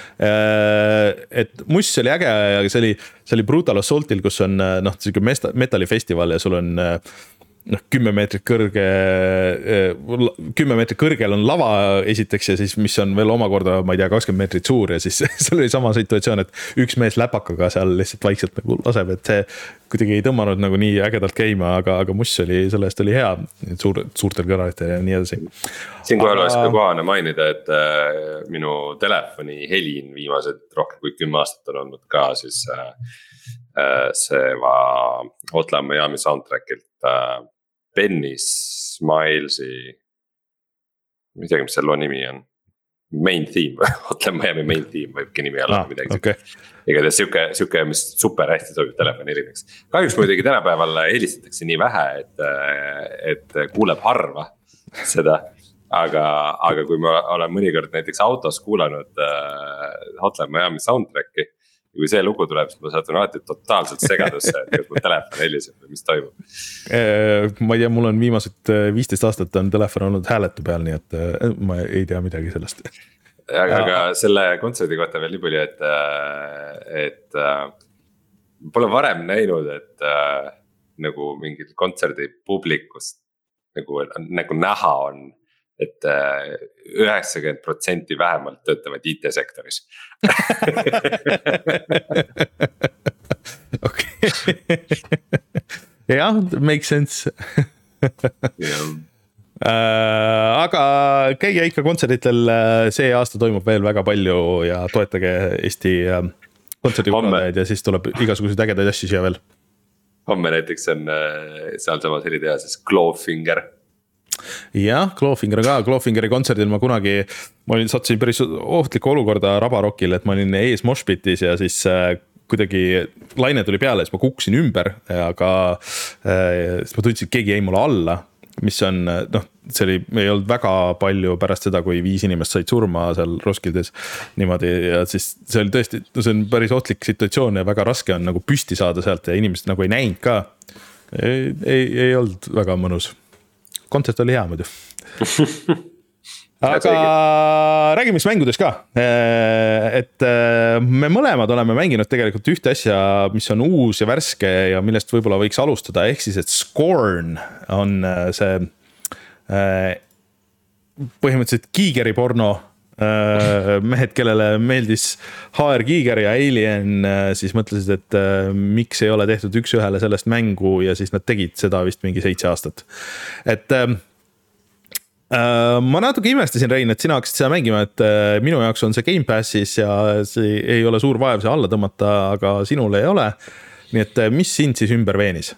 Et muss oli äge, aga see oli, see oli Brutal Assaultil, kus on noh, metallifestival ja sul on noh, kümme meetrit kõrge, kümme meetrit kõrgel on lava esiteks ja siis, mis on veel omakorda, ma ei tea, kakskümmend meetrit suur ja siis seal oli sama situatsioon, et üks mees läpakaga seal lihtsalt vaikselt nagu laseb, et see kuidagi ei tõmmanud nagu nii ägedalt käima, aga, aga muss oli, selle eest oli hea suur, suurtel kõralitel ja nii edasi. Siin kohe oleks ka kohane mainida, et äh, minu telefoni helin viimased rohkem kui kümme aastat on olnud ka siis äh, see va Hotline Miami soundtrackilt äh, Benny Smilesi, ma ei tea, mis selle nimi on, main theme, Hotline Miami main theme võibki nimi olla ah, midagi okay. Igatahes siuke, siuke, mis super hästi sobib telefoni helineks. Kahjuks muidugi tänapäeval helistatakse nii vähe, et, et kuuleb harva seda, aga, aga kui ma olen mõnikord näiteks autos kuulanud äh, Hotline Miami soundtracki kui see lugu tuleb, siis ma satun alati totaalselt segadusse, et kas mu telefon heliseb või mis toimub. Ma ei tea, mul on viimased viisteist aastat on telefon olnud hääletu peal, nii et ma ei tea midagi sellest. Aga, aga selle kontserdi kohta veel nii palju, et, et pole varem näinud, et nagu mingil kontserdi publikust nagu, nagu näha on, et üheksakümmend protsenti vähemalt töötavad I T-sektoris. Okei. Jah, make sense. Yeah. Aga käige ikka kontserditel, see aasta toimub veel väga palju ja toetage Eesti kontserdikorraldajaid ja siis tuleb igasuguseid ägedaid asju siia veel. Homme näiteks on seal samas helitehases Clawfinger. Jah, Clawfinger ka, Clawfingeri kontserdil ma kunagi, ma olin, satsin päris ohtlikku olukorda Rabarokil, et ma olin ees moshpitis ja siis kuidagi laine tuli peale, siis ma kukkusin ümber, aga siis ma tundsin, et keegi jäi mulle alla, mis on, noh, see oli, ei olnud väga palju pärast seda, kui viis inimest said surma seal Roskildes niimoodi ja siis see oli tõesti, see on päris ohtlik situatsioon ja väga raske on nagu püsti saada sealt ja inimesed nagu ei näinud ka. Ei, ei, ei olnud väga mõnus. Kontsert oli hea muidu. Aga räägime siis mängudest ka, et me mõlemad oleme mänginud tegelikult ühte asja, mis on uus ja värske ja millest võib-olla võiks alustada, ehk siis, et Scorn on see põhimõtteliselt kiigeri porno, mehed, kellele meeldis H R Kiiger ja Alien, siis mõtlesid, et miks ei ole tehtud üks ühele sellest mängu ja siis nad tegid seda vist mingi seitse aastat. Et ma natuke imestasin, Rein, et sina hakkasid seda mängima, et minu jaoks on see Game Passis ja see ei ole suur vaev see alla tõmmata, aga sinul ei ole. Nii et mis sind siis ümber veenis?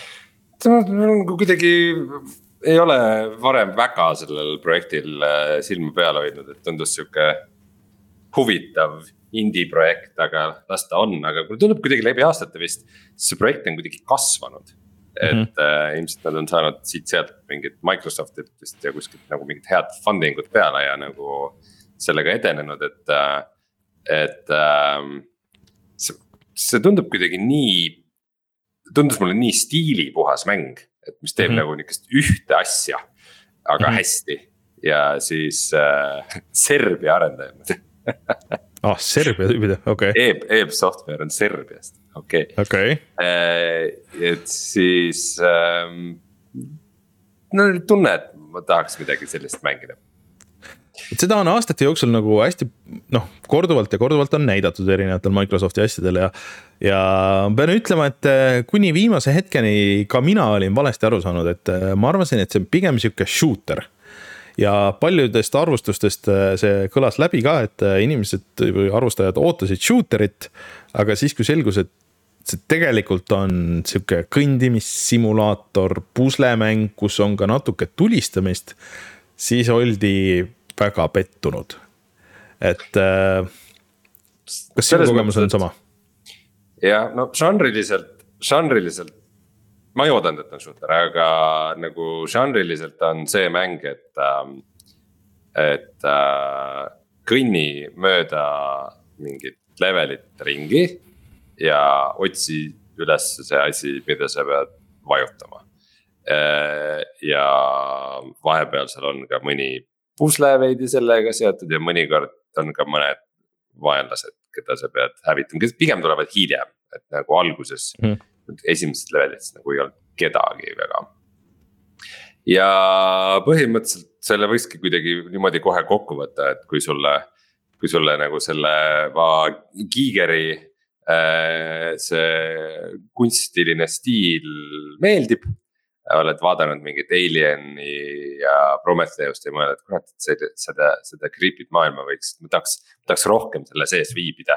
Kuidagi ei ole varem väga sellel projektil silma peale hoidnud, et tundus siuke huvitav indie projekt, aga las ta on, aga kui tundub kuidagi läbi aastate vist, see projekt on kuidagi kasvanud. Et mm -hmm. äh, ilmselt nad on saanud siit sealt mingit Microsoftit vist ja kuskilt nagu mingit head fundingut peale ja nagu sellega edenenud, et, et äh, see, see tundub kuidagi nii, tundus mulle nii stiilipuhas mäng, et mis teeb mm -hmm. nagu niisugust ühte asja, aga mm -hmm. hästi ja siis äh, Serbia arendajad. Ah, Serbia tüübid, okei. Eeb, Eeb Software on Serbiast, okei okay. okay. Et siis ähm, no tunne, et ma tahaks midagi sellist mängida. Et seda on aastate jooksul nagu hästi noh, korduvalt ja korduvalt on näidatud erinevatel Microsofti asjadel ja ja pean ütlema, et kuni viimase hetkeni ka mina olin valesti aru saanud, et ma arvasin, et see on pigem siuke shooter. Ja paljudest arvustustest see kõlas läbi ka, et inimesed või arvustajad ootasid shooterit, aga siis kui selgus, et see tegelikult on siuke kõndimissimulaator, puslemäng, kus on ka natuke tulistamist, siis oldi väga pettunud. Et kas sinu kogemus on sama? Ja no žanriliselt, žanriliselt ma ei oodanud, et on shooter, aga nagu žanriliselt on see mäng, et, et kõnni mööda mingit levelit ringi ja otsi üles see asi, mida sa pead vajutama. Ja vahepeal seal on ka mõni pusle veidi sellega seotud ja mõnikord on ka mõned vaenlased, keda sa pead hävitama, kes pigem tulevad hiljem, et nagu alguses mm. esimesest levelist nagu ei olnud kedagi väga. Ja põhimõtteliselt selle võikski kuidagi niimoodi kohe kokku võtta, et kui sulle, kui sulle nagu selle Kiigeri see kunstiline stiil meeldib, oled vaadanud mingit Alieni ja Prometheust ja mõeled, kurat, et seda, seda, seda creepit maailma võiks, ma tahaks, tahaks rohkem selle sees viibida,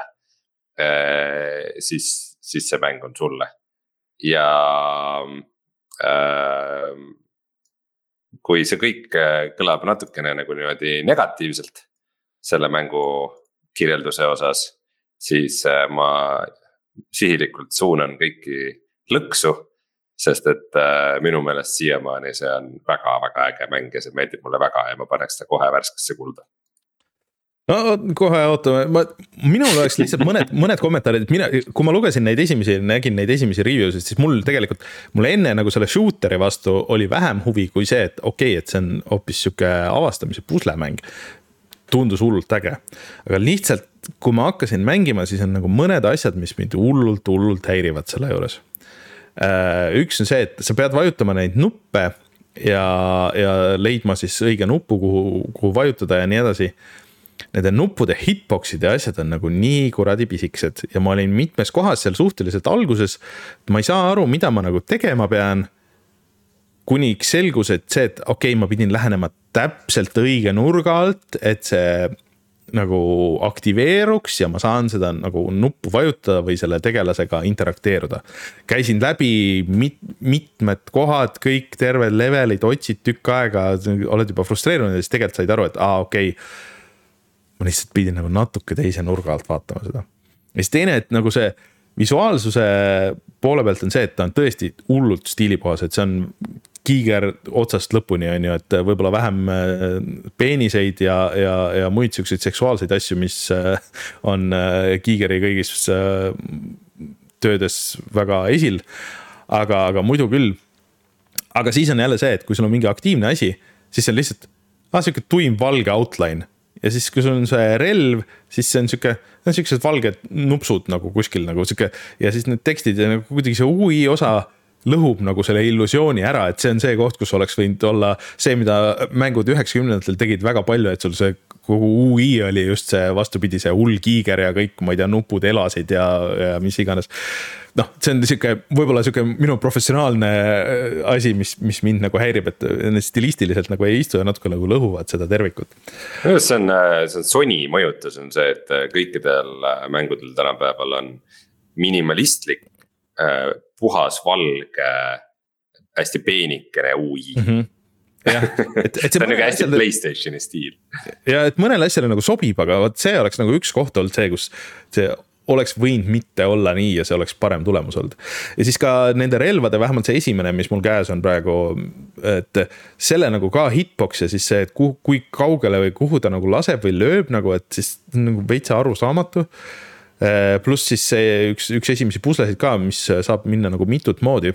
siis, siis see mäng on sulle. Ja äh, kui see kõik kõlab natukene nagu niimoodi negatiivselt selle mängu kirjelduse osas, siis ma sihilikult suunan kõiki lõksu, sest et minu meelest siiamaani see on väga-väga äge mäng ja see meeldib mulle väga ja ma paneks ta kohe värskesse kulda. no kohe ootame, ma, minul oleks lihtsalt mõned, mõned kommentaarid, et mina, kui ma lugesin neid esimesi, nägin neid esimesi review'sid, siis mul tegelikult, mul enne nagu selle shooteri vastu oli vähem huvi kui see, et okei okay,, et see on hoopis sihuke avastamise puslemäng. Tundus hullult äge, aga lihtsalt, kui ma hakkasin mängima, siis on nagu mõned asjad, mis mind hullult, hullult häirivad selle juures. Üks on see, et sa pead vajutama neid nuppe ja, ja leidma siis õige nuppu, kuhu, kuhu vajutada ja nii edasi. Nende nuppude hitboxid ja asjad on nagu nii kuradi pisikesed ja ma olin mitmes kohas seal suhteliselt alguses. Ma ei saa aru, mida ma nagu tegema pean, kuni selgus, et see, et okei okay,, ma pidin lähenema täpselt õige nurga alt, et see nagu aktiveeruks ja ma saan seda nagu nuppu vajutada või selle tegelasega interakteeruda. Käisin läbi mit, mitmed kohad, kõik terved levelid, otsid tükk aega, oled juba frustreerunud ja siis tegelikult said aru, et aa okei, okay, ma lihtsalt pidin nagu natuke teise nurga alt vaatama seda. Ja siis teine, et nagu see visuaalsuse poole pealt on see, et ta on tõesti hullult stiilipuhas, et see on kiiger otsast lõpuni on ju, et võib-olla vähem peeniseid ja, ja, ja muid siukseid seksuaalseid asju, mis on kiigeri kõigis töödes väga esil, aga, aga muidu küll. Aga siis on jälle see, et kui sul on mingi aktiivne asi, siis see on lihtsalt ah, siuke tuim valge outline. Ja siis kui sul on see relv, siis see on siuke, on siuksed valged nupsud nagu kuskil nagu siuke, ja siis need tekstid ja nagu kuidagi see U I osa lõhub nagu selle illusiooni ära, et see on see koht, kus oleks võinud olla see, mida mängud üheksakümnendatel tegid väga palju, et sul see kogu U I oli just see vastupidi, see hull kiiger ja kõik, ma ei tea, nupud elasid ja, ja mis iganes. Noh, see on siuke, võib-olla siuke minu professionaalne asi, mis, mis mind nagu häirib, et need stilistiliselt nagu ei istu ja natuke nagu lõhuvad seda tervikut. See on, see on Sony mõjutus on see, et kõikidel mängudel tänapäeval on minimalistlik, puhas valge, hästi peenikene U I. Mm-hmm. Ja, et, et see on nagu hästi PlayStationi stiil. Ja et mõnele asjale nagu sobib, aga võt see oleks nagu üks koht olnud see, kus see oleks võinud mitte olla nii ja see oleks parem tulemus olnud. Ja siis ka nende relvade, vähemalt see esimene, mis mul käes on praegu, et selle nagu ka hitbox ja siis see, et kui, kui kaugele või kuhu ta nagu laseb või lööb nagu, et siis nagu veitsa aru saamatu. Plus siis see üks, üks esimesi puslesid ka, mis saab minna nagu mitut moodi.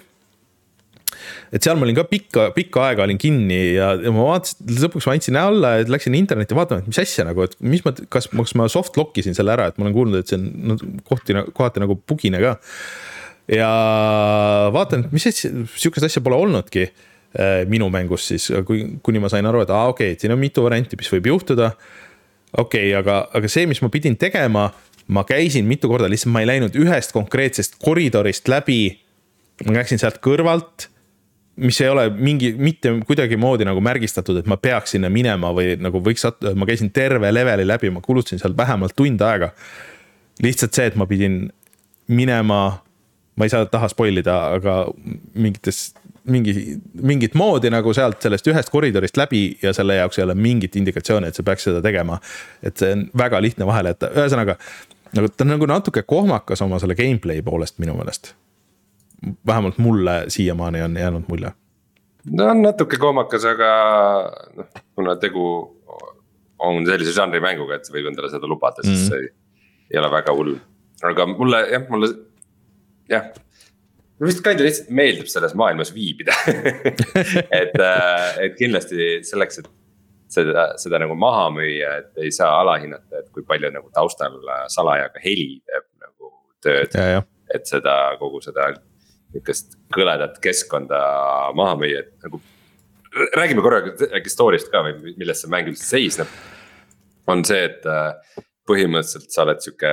Et seal ma olin ka pikka, pikka aega olin kinni ja, ja ma vaatasin, lõpuks ma andsin alla, et läksin internetti vaatama, et mis asja nagu, et mis ma, kas, kas ma soft lockisin selle ära, et ma olen kuulnud, et see on no, kohti, kohati nagu bugine ka. Ja vaatan, et mis asja, siukest asja pole olnudki äh, minu mängus siis, kui, kuni ma sain aru, et aa, okei, okay, siin on mitu varianti, mis võib juhtuda. Okei, okay, aga, aga see, mis ma pidin tegema, ma käisin mitu korda, lihtsalt ma ei läinud ühest konkreetsest koridorist läbi, ma läksin sealt kõrvalt, mis ei ole mingi, mitte kuidagi moodi nagu märgistatud, et ma peaks sinna minema või nagu võiks, ma käisin terve leveli läbi, ma kulutasin seal vähemalt tund aega. Lihtsalt see, et ma pidin minema, ma ei saa taha spoilida, aga mingites, mingi, mingit moodi nagu sealt sellest ühest koridorist läbi ja selle jaoks ei ole mingit indikatsiooni, et see peaks seda tegema. Et see on väga lihtne vahele, et ühesõnaga, nagu, ta on nagu natuke kohmakas oma selle gameplay poolest minu mõelest. Vähemalt mulle siiamaani on jäänud mulje. No on natuke kohmakas, aga noh, kuna tegu on sellise žanri mänguga, et võib endale seda lubada, siis mm. see ei, ei ole väga hull. Aga mulle, jah, mulle, jah, mulle vist kaide lihtsalt meeldib selles maailmas viibida. et, et kindlasti selleks, et seda, seda nagu maha müüa, et ei saa alahinnata, et kui palju nagu taustal salajaga heli teeb nagu tööd, ja, ja. Et seda kogu seda niukest kõledat keskkonda maha müüa, et nagu räägime korraga äkki story'st ka või millest see mäng üldse seisneb. On see, et põhimõtteliselt sa oled siuke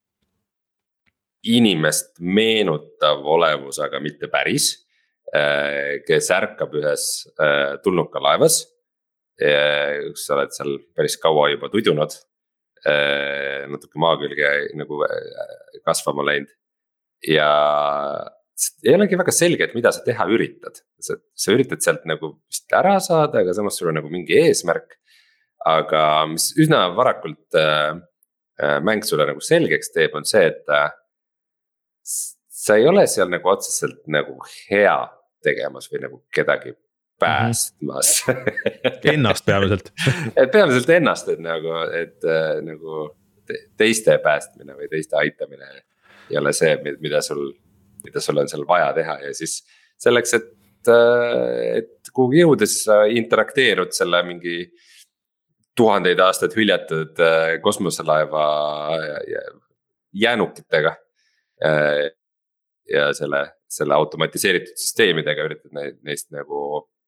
inimest meenutav olevus, aga mitte päris, kes ärkab ühes tulnuka laevas, kus sa oled seal päris kaua juba tudunud, natuke maa külge nagu kasvama läinud ja ei olegi väga selge, et mida sa teha üritad. Sa, sa üritad sealt nagu vist ära saada, aga samas sul on nagu mingi eesmärk. Aga mis üsna varakult äh, mäng sulle nagu selgeks teeb, on see, et äh, sa ei ole seal nagu otseselt nagu hea tegemas või nagu kedagi päästmas ennast peamiselt et peamiselt ennast, et nagu, et nagu teiste päästmine või teiste aitamine ei ole see, mida sul, mida sul on seal vaja teha ja siis selleks, et, et kuhugi jõudes sa interakteerud selle mingi tuhandeid aastaid hüljatud kosmoselaeva jäänukitega ja selle, selle automatiseeritud süsteemidega üritad neist nagu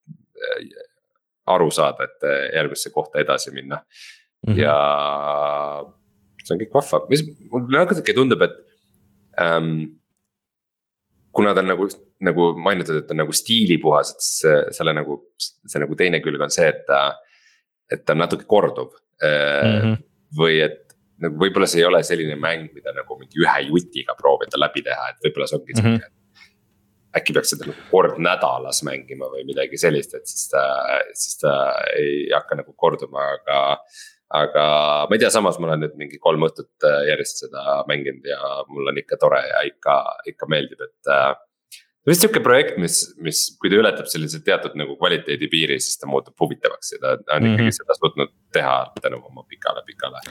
aru saada, et järgmisse kohta edasi minna mm. -hmm. ja see on kõik vahva, mis mulle natuke tundub, et ähm, kuna ta on nagu, nagu mainitud, et ta on nagu stiilipuhas, et see, selle nagu, see nagu teine külg on see, et ta, et ta on natuke korduv mm. -hmm. või et nagu võib-olla see ei ole selline mäng, mida nagu mingi ühe jutiga proovida läbi teha, et võib-olla see ongi mm -hmm. selline, äkki peaks seda nagu kord nädalas mängima või midagi sellist, et siis ta, siis ta ei hakka nagu korduma, aga aga ma ei tea, samas ma olen nüüd mingi kolm õhtut järjest seda mänginud ja mul on ikka tore ja ikka, ikka meeldib, et äh, vist siuke projekt, mis, mis kui ta ületab sellise teatud nagu kvaliteedi piiri, siis ta muutub huvitavaks ja ta on mm-hmm. ikkagi seda suutnud teha tänu oma pikale, pikale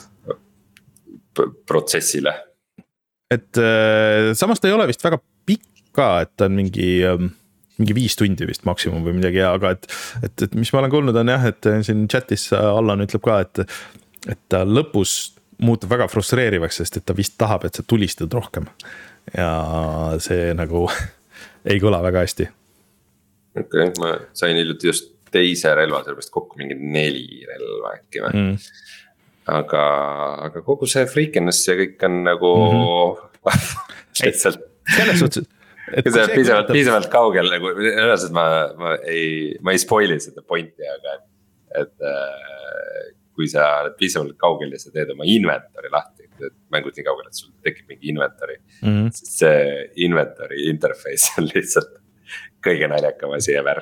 protsessile. Et äh, samas ta ei ole vist väga pikk ka, et ta on mingi ähm... mingi viis tundi vist maksimum või midagi, aga et, et, et mis ma olen kuulnud on jah, et siin chatis Allan ütleb ka, et, et ta lõpus muutub väga frustreerivaks, sest et ta vist tahab, et sa tulistad rohkem ja see nagu ei kõla väga hästi. Okei okay,, ma sain hiljuti just teise relva, sellepärast kokku mingi neli relva äkki või mm. aga, aga kogu see freakiness ja kõik on nagu mm-hmm. lihtsalt selles suhtes et see on piisavalt, piisavalt kaugel nagu, ülesed ma, ma ei, ma ei spoili seda pointi, aga et, et kui sa oled piisavalt kaugel ja sa teed oma inventori lahti, mängud nii kaugel, et sul tekib mingi inventori mm-hmm. siis see inventori interface on lihtsalt kõige naljakam asi ever.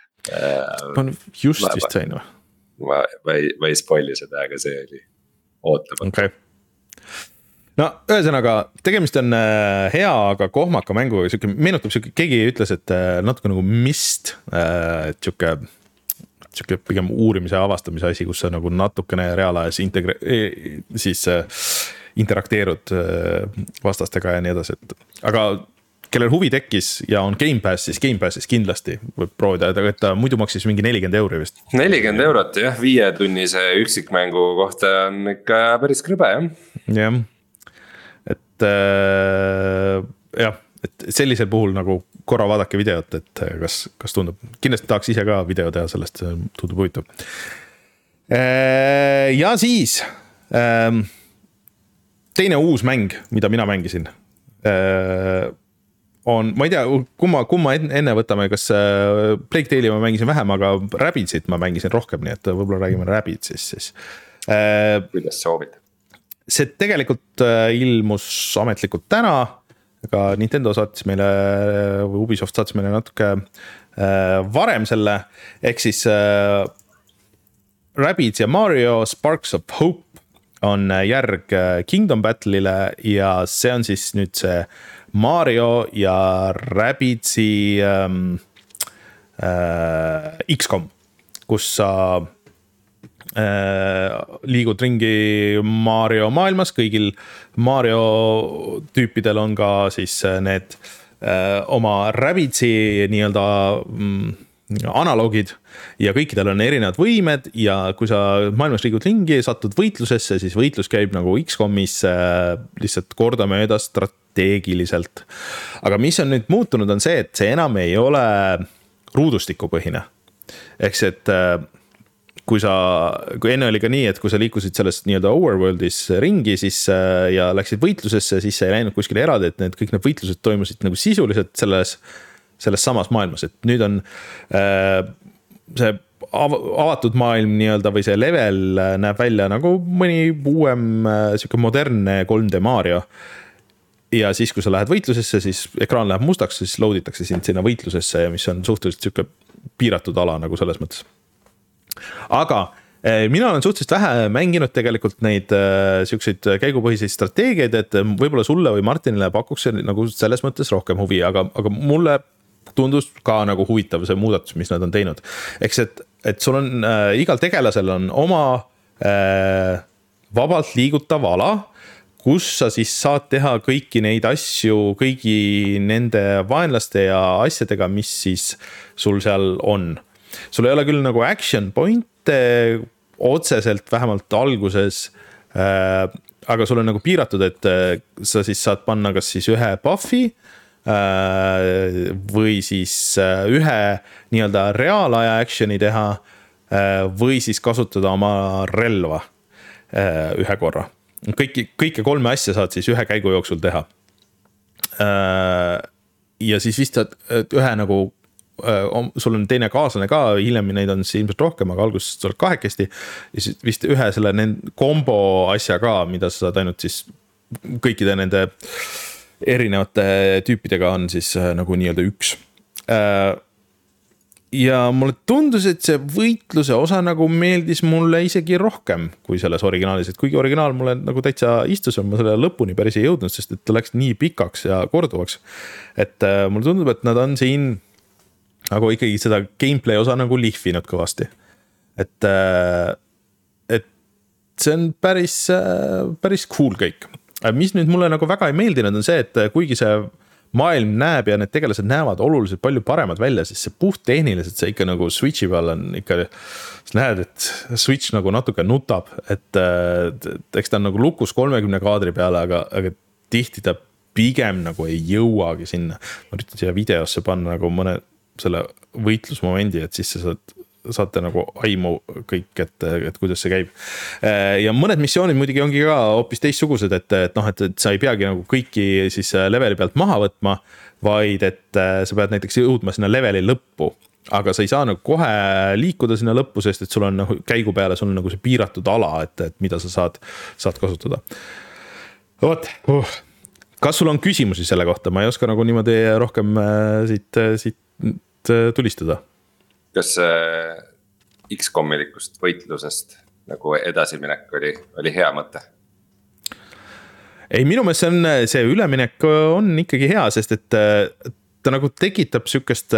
Ma just vist sain või? Ma, ma, ei, ma ei spoili seda, aga see oli ootamatu. Okei okay. No ühesõnaga, tegemist on hea, aga kohmaka mängu, meenutab siuke, keegi ütles, et natuke nagu Myst, et siuke, siuke pigem uurimise ja avastamise asi, kus sa nagu natukene reaalajas integre-, siis interakteerud vastastega ja nii edasi, et aga kellel huvi tekkis ja on Game Pass, siis Game Passis kindlasti võib proovida, et ta muidu maksis mingi nelikümmend euri vist. nelikümmend eurot jah, viie tunnise üksikmängu kohta on ikka päris krõbe jah. Jah. Et äh, jah, et sellisel puhul nagu korra vaadake videot, et kas, kas tundub, kindlasti tahaks ise ka video teha, sellest tundub huvitav. Ja siis teine uus mäng, mida mina mängisin, on, ma ei tea, kumma, kumma enne võtame, kas Plague Tale'i ma mängisin vähem, aga Rabbitsit ma mängisin rohkem, nii et võib-olla räägime Rabbitsist siis. Kuidas soovid? See tegelikult ilmus ametlikult täna, aga Nintendo saatis meile, või Ubisoft saatis meile natuke varem selle, ehk siis Rabbids ja Mario Sparks of Hope on järg Kingdom Battle'ile ja see on siis nüüd see Mario ja Rabbidsi ähm, äh, X COM, kus sa liigud ringi Mario maailmas, kõigil Mario tüüpidel on ka siis need öö, oma Rabbidsi nii-öelda mm, analoogid ja kõikidel on erinevad võimed ja kui sa maailmas liigud ringi, satud võitlusesse, siis võitlus käib nagu X COMis öö, lihtsalt kordamööda strateegiliselt. Aga mis on nüüd muutunud on see, et see enam ei ole ruudustikupõhine. Ehk see, et öö, kui sa, kui enne oli ka nii, et kui sa liikusid sellest nii-öelda overworldis ringi siis, ja läksid võitlusesse, siis sa ei läinud kuskile eraldi, et need, kõik need võitlused toimusid nagu sisuliselt selles, selles samas maailmas, et nüüd on äh, see avatud maailm nii-öelda või see level näeb välja nagu mõni uuem siuke modernne kolm D Mario ja siis, kui sa lähed võitlusesse, siis ekraan läheb mustaks, siis loaditakse sind sinna võitlusesse ja mis on suhteliselt siuke piiratud ala nagu selles mõttes. Aga mina olen suhteliselt vähe mänginud tegelikult neid siukseid käigupõhiseid strateegiaid, et võib-olla sulle või Martinile pakuks nagu selles mõttes rohkem huvi, aga, aga mulle tundus ka nagu huvitav see muudatus, mis nad on teinud. Eks et, et sul on äh, igal tegelasel on oma äh, vabalt liigutav ala, kus sa siis saad teha kõiki neid asju, kõigi nende vaenlaste ja asjadega, mis siis sul seal on. Sul ei ole küll nagu action pointe otseselt vähemalt alguses, äh, aga sul on nagu piiratud, et äh, sa siis saad panna kas siis ühe buffi äh, või siis äh, ühe nii-öelda reaalaja action'i teha äh, või siis kasutada oma relva äh, ühe korra. Kõiki, kõike kolme asja saad siis ühe käigu jooksul teha. Ja siis vist saad ühe nagu, sul on teine kaaslane ka, hiljem neid on siis ilmselt rohkem, aga alguses sa oled kahekesti. Ja siis vist ühe selle kombo asja ka, mida sa saad ainult siis kõikide nende erinevate tüüpidega on siis nagu nii-öelda üks. Ja mulle tundus, et see võitluse osa nagu meeldis mulle isegi rohkem kui selles originaalis, et kuigi originaal mulle nagu täitsa istus, ma selle lõpuni päris ei jõudnud, sest et ta läks nii pikaks ja korduvaks. Et äh, mulle tundub, et nad on siin nagu ikkagi seda gameplay osa nagu lihvinud kõvasti. Et, äh, et see on päris, äh, päris cool kõik. Mis nüüd mulle nagu väga ei meeldinud on see, et kuigi see maailm näeb ja need tegelased näevad oluliselt palju paremad välja, siis see puht tehniliselt see ikka nagu Switchi peal on ikka, sa näed, et Switch nagu natuke nutab, et, et eks ta on nagu lukus kolmekümne kaadri peale, aga, aga tihti ta pigem nagu ei jõuagi sinna. Ma üritan siia videosse panna nagu mõne selle võitlusmomendi, et siis sa saad saate nagu aimu kõik, et, et kuidas see käib. Ja mõned missioonid muidugi ongi ka hoopis teistsugused, et, et noh, et, et sa ei peagi nagu kõiki siis leveli pealt maha võtma, vaid et sa pead näiteks jõudma sinna leveli lõppu, aga sa ei saa nagu kohe liikuda sinna lõppu, sest et sul on nagu käigu peale, sul on nagu see piiratud ala, et, et mida sa saad, saad kasutada. Oot, uh. Kas sul on küsimusi selle kohta? Ma ei oska nagu niimoodi rohkem siit, siit tulistada. Kas X COM-ilikust võitlusest nagu edasiminek oli, oli hea mõte? Ei, minu meelest see, on, see üleminek on ikkagi hea, sest et ta nagu tekitab sükest,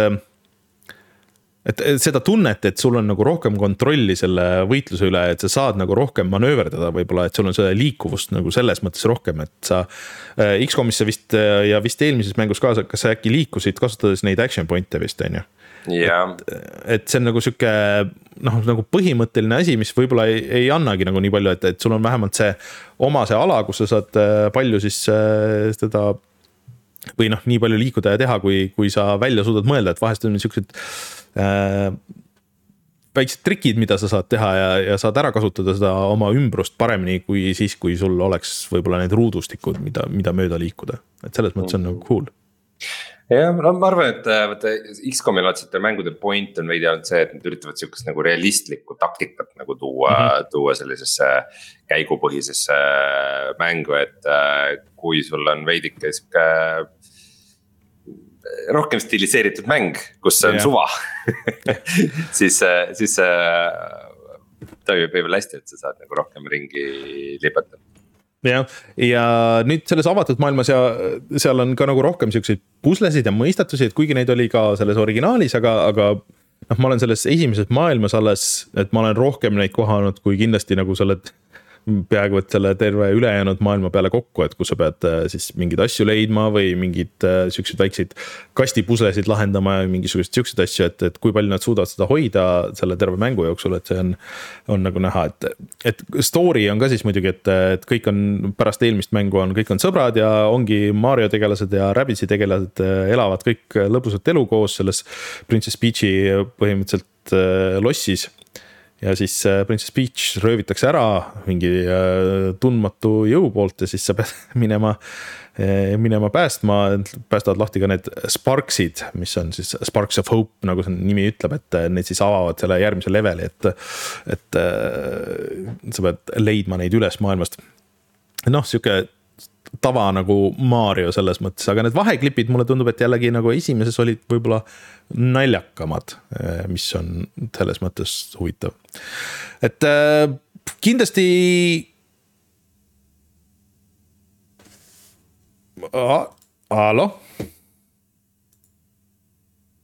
et seda tunnet, et sul on nagu rohkem kontrolli selle võitluse üle, et sa saad nagu rohkem manööverdada võib-olla, et sul on seda liikuvust nagu selles mõttes rohkem, et sa X COM-isse vist ja vist eelmises mängus ka, kas sa äkki liikusid kasutades neid action pointe vist, on ju? Yeah. Et, et see on nagu süke noh, nagu põhimõtteline asi, mis võib-olla ei, ei annagi nagu nii palju, et, et sul on vähemalt see oma see ala, kus sa saad palju siis seda või noh, nii palju liikuda ja teha, kui, kui sa välja suudad mõelda, et vahest on niisugused äh, väiksed trikid, mida sa saad teha ja, ja saad ära kasutada seda oma ümbrust paremini kui siis, kui sul oleks võib-olla need ruudustikud, mida, mida mööda liikuda. Et selles mõttes on nagu cool. Ja, no ma arvan, et võtta, X COM-il vaatsid mängude point on veidi olnud see, et nad üritavad siukest nagu realistlikku taktikat nagu tuua, mm-hmm. tuua sellisesse käigupõhisesse mängu, et kui sul on veidike siuke rohkem stiliseeritud mäng, kus see on yeah. suva, siis, siis toimib võib-olla hästi, et sa saad nagu rohkem ringi lipata. Ja, ja nüüd selles avatud maailmas ja seal on ka nagu rohkem siukseid puslesid ja mõistatusi, et kuigi neid oli ka selles originaalis, aga, aga noh, ma olen selles esimeses maailmas alles, et ma olen rohkem neid kohanud, kui kindlasti nagu sa oled peaaegu et selle terve ülejäänud maailma peale kokku, et kus sa pead siis mingid asju leidma või mingid siuksed väikseid kastipuslesid lahendama ja mingisugused siuksed asju, et, et kui palju nad suudavad seda hoida selle terve mängu jooksul, et see on, on nagu näha, et, et story on ka siis muidugi, et, et kõik on pärast eelmist mängu on, kõik on sõbrad ja ongi Mario tegelased ja Rabbitsi tegelased elavad kõik lõbusat elu koos selles Princess Peachi põhimõtteliselt lossis. Ja siis Princess Peach röövitakse ära mingi tundmatu jõu poolt ja siis sa pead minema, minema päästma, päästavad lahti ka need Sparksid, mis on siis Sparks of Hope, nagu see nimi ütleb, et need siis avavad selle järgmise leveli, et, et sa pead leidma neid üles maailmast. Noh, siuke tava nagu Mario selles mõttes, aga need vaheklipid mulle tundub, et jällegi nagu esimeses olid võib-olla naljakamad, mis on selles mõttes huvitav. Et äh, kindlasti A- Alo?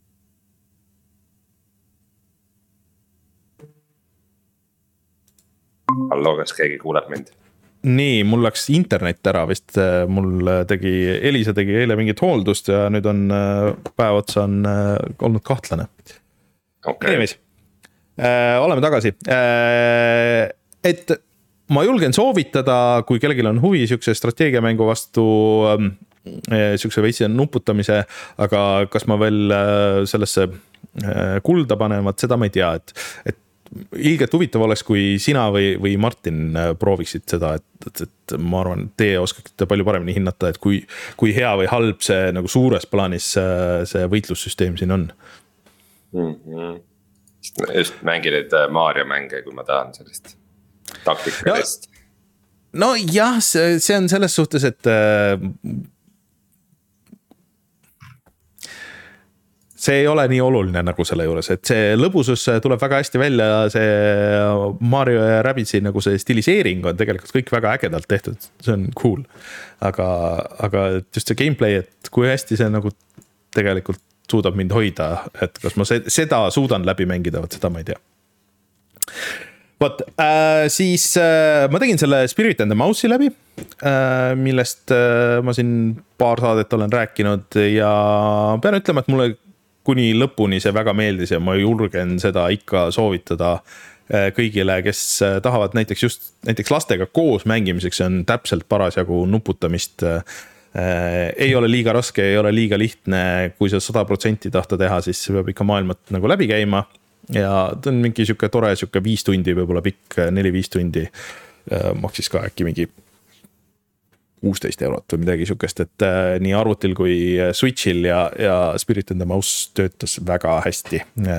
hallo, kas keegi kuuleb mind? Nii, mul läks internet ära vist, mul tegi, Elisa tegi eile mingit hooldust ja nüüd on päev otsa on olnud kahtlane. Okay. Anyways, äh, oleme tagasi. Äh, et ma julgen soovitada, kui kellelgi on huvi siukse strateegiamängu vastu, äh, siukse veitsi nuputamise, aga kas ma veel äh, sellesse äh, kulda panen, vaat seda ma ei tea, et, et ilgelt huvitav oleks, kui sina või, või Martin prooviksid seda, et, et, et ma arvan, teie oskate palju paremini hinnata, et kui, kui hea või halb see nagu suures plaanis see võitlussüsteem siin on. Mm-hmm. Just mängin neid Mario mänge, kui ma tahan sellist taktikalist. No jah, see, see on selles suhtes, et see ei ole nii oluline nagu selle juures, et see lõbusus tuleb väga hästi välja, see Mario ja Rabbitsi nagu see stiliseering on tegelikult kõik väga ägedalt tehtud, see on cool. Aga, aga just see gameplay, et kui hästi see nagu tegelikult suudab mind hoida, et kas ma seda suudan läbi mängida, võt seda ma ei tea. Võt, äh, siis äh, ma tegin selle Spirit and the Mouse'i läbi, äh, millest äh, ma siin paar saadet olen rääkinud ja pean ütlema, et mulle kuni lõpuni see väga meeldis ja ma julgen seda ikka soovitada kõigile, kes tahavad näiteks just näiteks lastega koos mängimiseks, see on täpselt parasjagu nuputamist. Ei ole liiga raske, ei ole liiga lihtne, kui sa sada protsenti tahta teha, siis peab ikka maailmat nagu läbi käima ja ta on mingi siuke tore, siuke viis tundi, võib-olla pikk, neli-viis tundi, maksis ka äkki mingi kuusteist eurot või midagi siukest, et äh, nii arvutil kui Switchil ja, ja Spirit and the Mouse töötas väga hästi.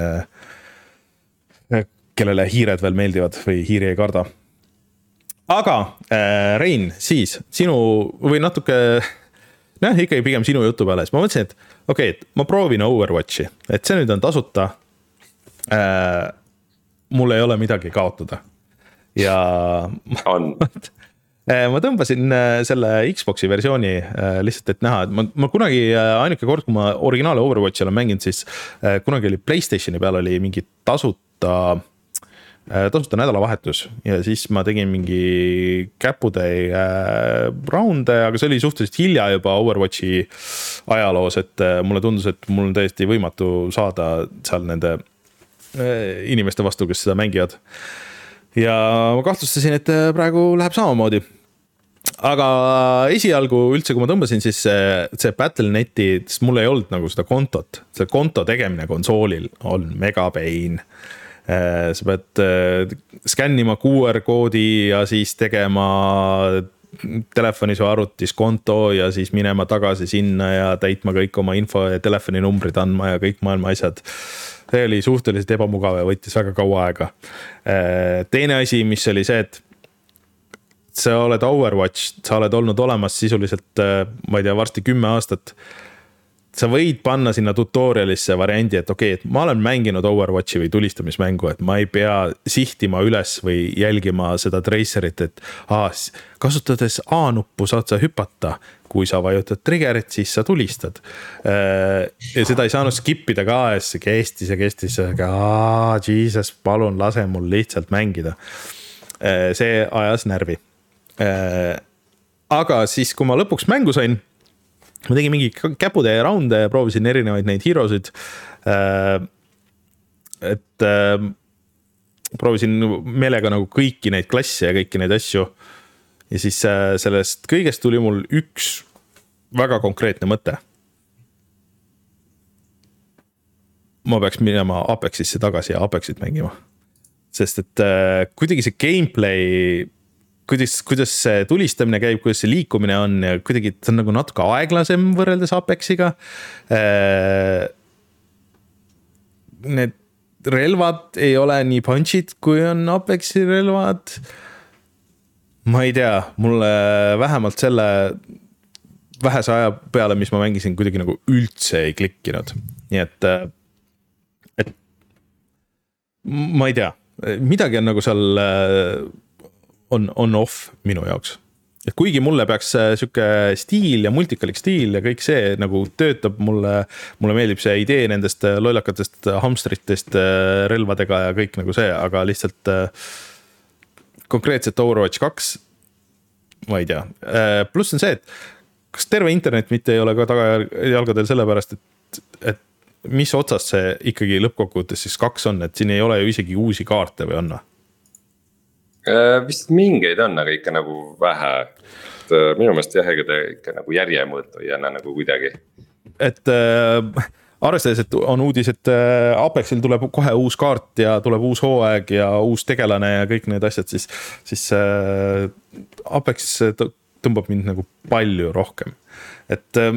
Äh, kellele hiired veel meeldivad või hiiri ei karda. Aga äh, Rein, siis sinu või natuke, noh, ikkagi pigem sinu jutu peale, siis ma mõtlesin, et okei, okay, et ma proovin Overwatchi, et see nüüd on tasuta. Äh, mul ei ole midagi kaotada. Ja on. Ma tõmbasin selle Xboxi versiooni lihtsalt, et näha, et ma, ma kunagi ainuke kord, kui ma originaale Overwatchi olen mänginud, siis kunagi oli PlayStationi peal oli mingi tasuta, tasuta nädalavahetus ja siis ma tegin mingi käputäi raunde, aga see oli suhteliselt hilja juba Overwatchi ajaloos, et mulle tundus, et mul on täiesti võimatu saada seal nende inimeste vastu, kes seda mängivad. Ja ma kahtlustasin, et praegu läheb samamoodi. Aga esialgu üldse, kui ma tõmbasin, siis see, see Battle dot neti, siis mul ei olnud nagu seda kontot. See konto tegemine konsoolil on mega pain. Sa pead skännima Q R koodi ja siis tegema telefonis või arvutis konto ja siis minema tagasi sinna ja täitma kõik oma info ja telefoninumbrid andma ja kõik maailma asjad. See oli suhteliselt ebamugav ja võttis väga kaua aega. Teine asi, mis oli see, et sa oled Overwatch, sa oled olnud olemas sisuliselt, ma ei tea, varsti kümme aastat. Sa võid panna sinna tutorialisse variandi, et okei, et ma olen mänginud Overwatchi või tulistamismängu, et ma ei pea sihtima üles või jälgima seda tracerit, et ah, kasutades A-nuppu saad sa hüpata, kui sa vajutad triggerit, siis sa tulistad. Ja seda ei saanud skipida ka, see kestis ja kestis, aga ah, Jesus, palun lase mul lihtsalt mängida. See ajas närvi. Aga siis, kui ma lõpuks mängu sain, ma tegin mingi käputäie raunde ja proovisin erinevaid neid heroesid. Et proovisin meelega nagu kõiki neid klasse ja kõiki neid asju. Ja siis sellest kõigest tuli mul üks väga konkreetne mõte. Ma peaks minema Apexisse tagasi ja Apexit mängima. Sest et kuidagi see gameplay, kuidas, kuidas see tulistamine käib, kuidas see liikumine on ja kuidagi see on nagu natuke aeglasem võrreldes Apexiga. Need relvad ei ole nii punchid, kui on Apexi relvad. Ma ei tea, mulle vähemalt selle vähese aja peale, mis ma mängisin, kuidagi nagu üldse ei klikkinud. Nii et, et ma ei tea, midagi on nagu seal on, on off minu jaoks. Et kuigi mulle peaks siuke stiil ja multikalik stiil ja kõik see nagu töötab mulle, mulle meeldib see idee nendest lollakatest hamstritest relvadega ja kõik nagu see, aga lihtsalt konkreetselt Overwatch kaks, ma ei tea. Pluss on see, et kas terve internet mitte ei ole ka tagajalgadel sellepärast, et, et mis otsast see ikkagi lõppkokkuvõttes siis kaks on, et siin ei ole ju isegi uusi kaarte või on? Vist mingeid on, aga ikka nagu vähe. Et minu meelest jah, ega ta ikka nagu järjemõõtu ei anna nagu kuidagi. Et äh, arvestades, et on uudis, et äh, Apexil tuleb kohe uus kaart ja tuleb uus hooaeg ja uus tegelane ja kõik need asjad, siis, siis äh, Apex tõmbab mind nagu palju rohkem. Et äh,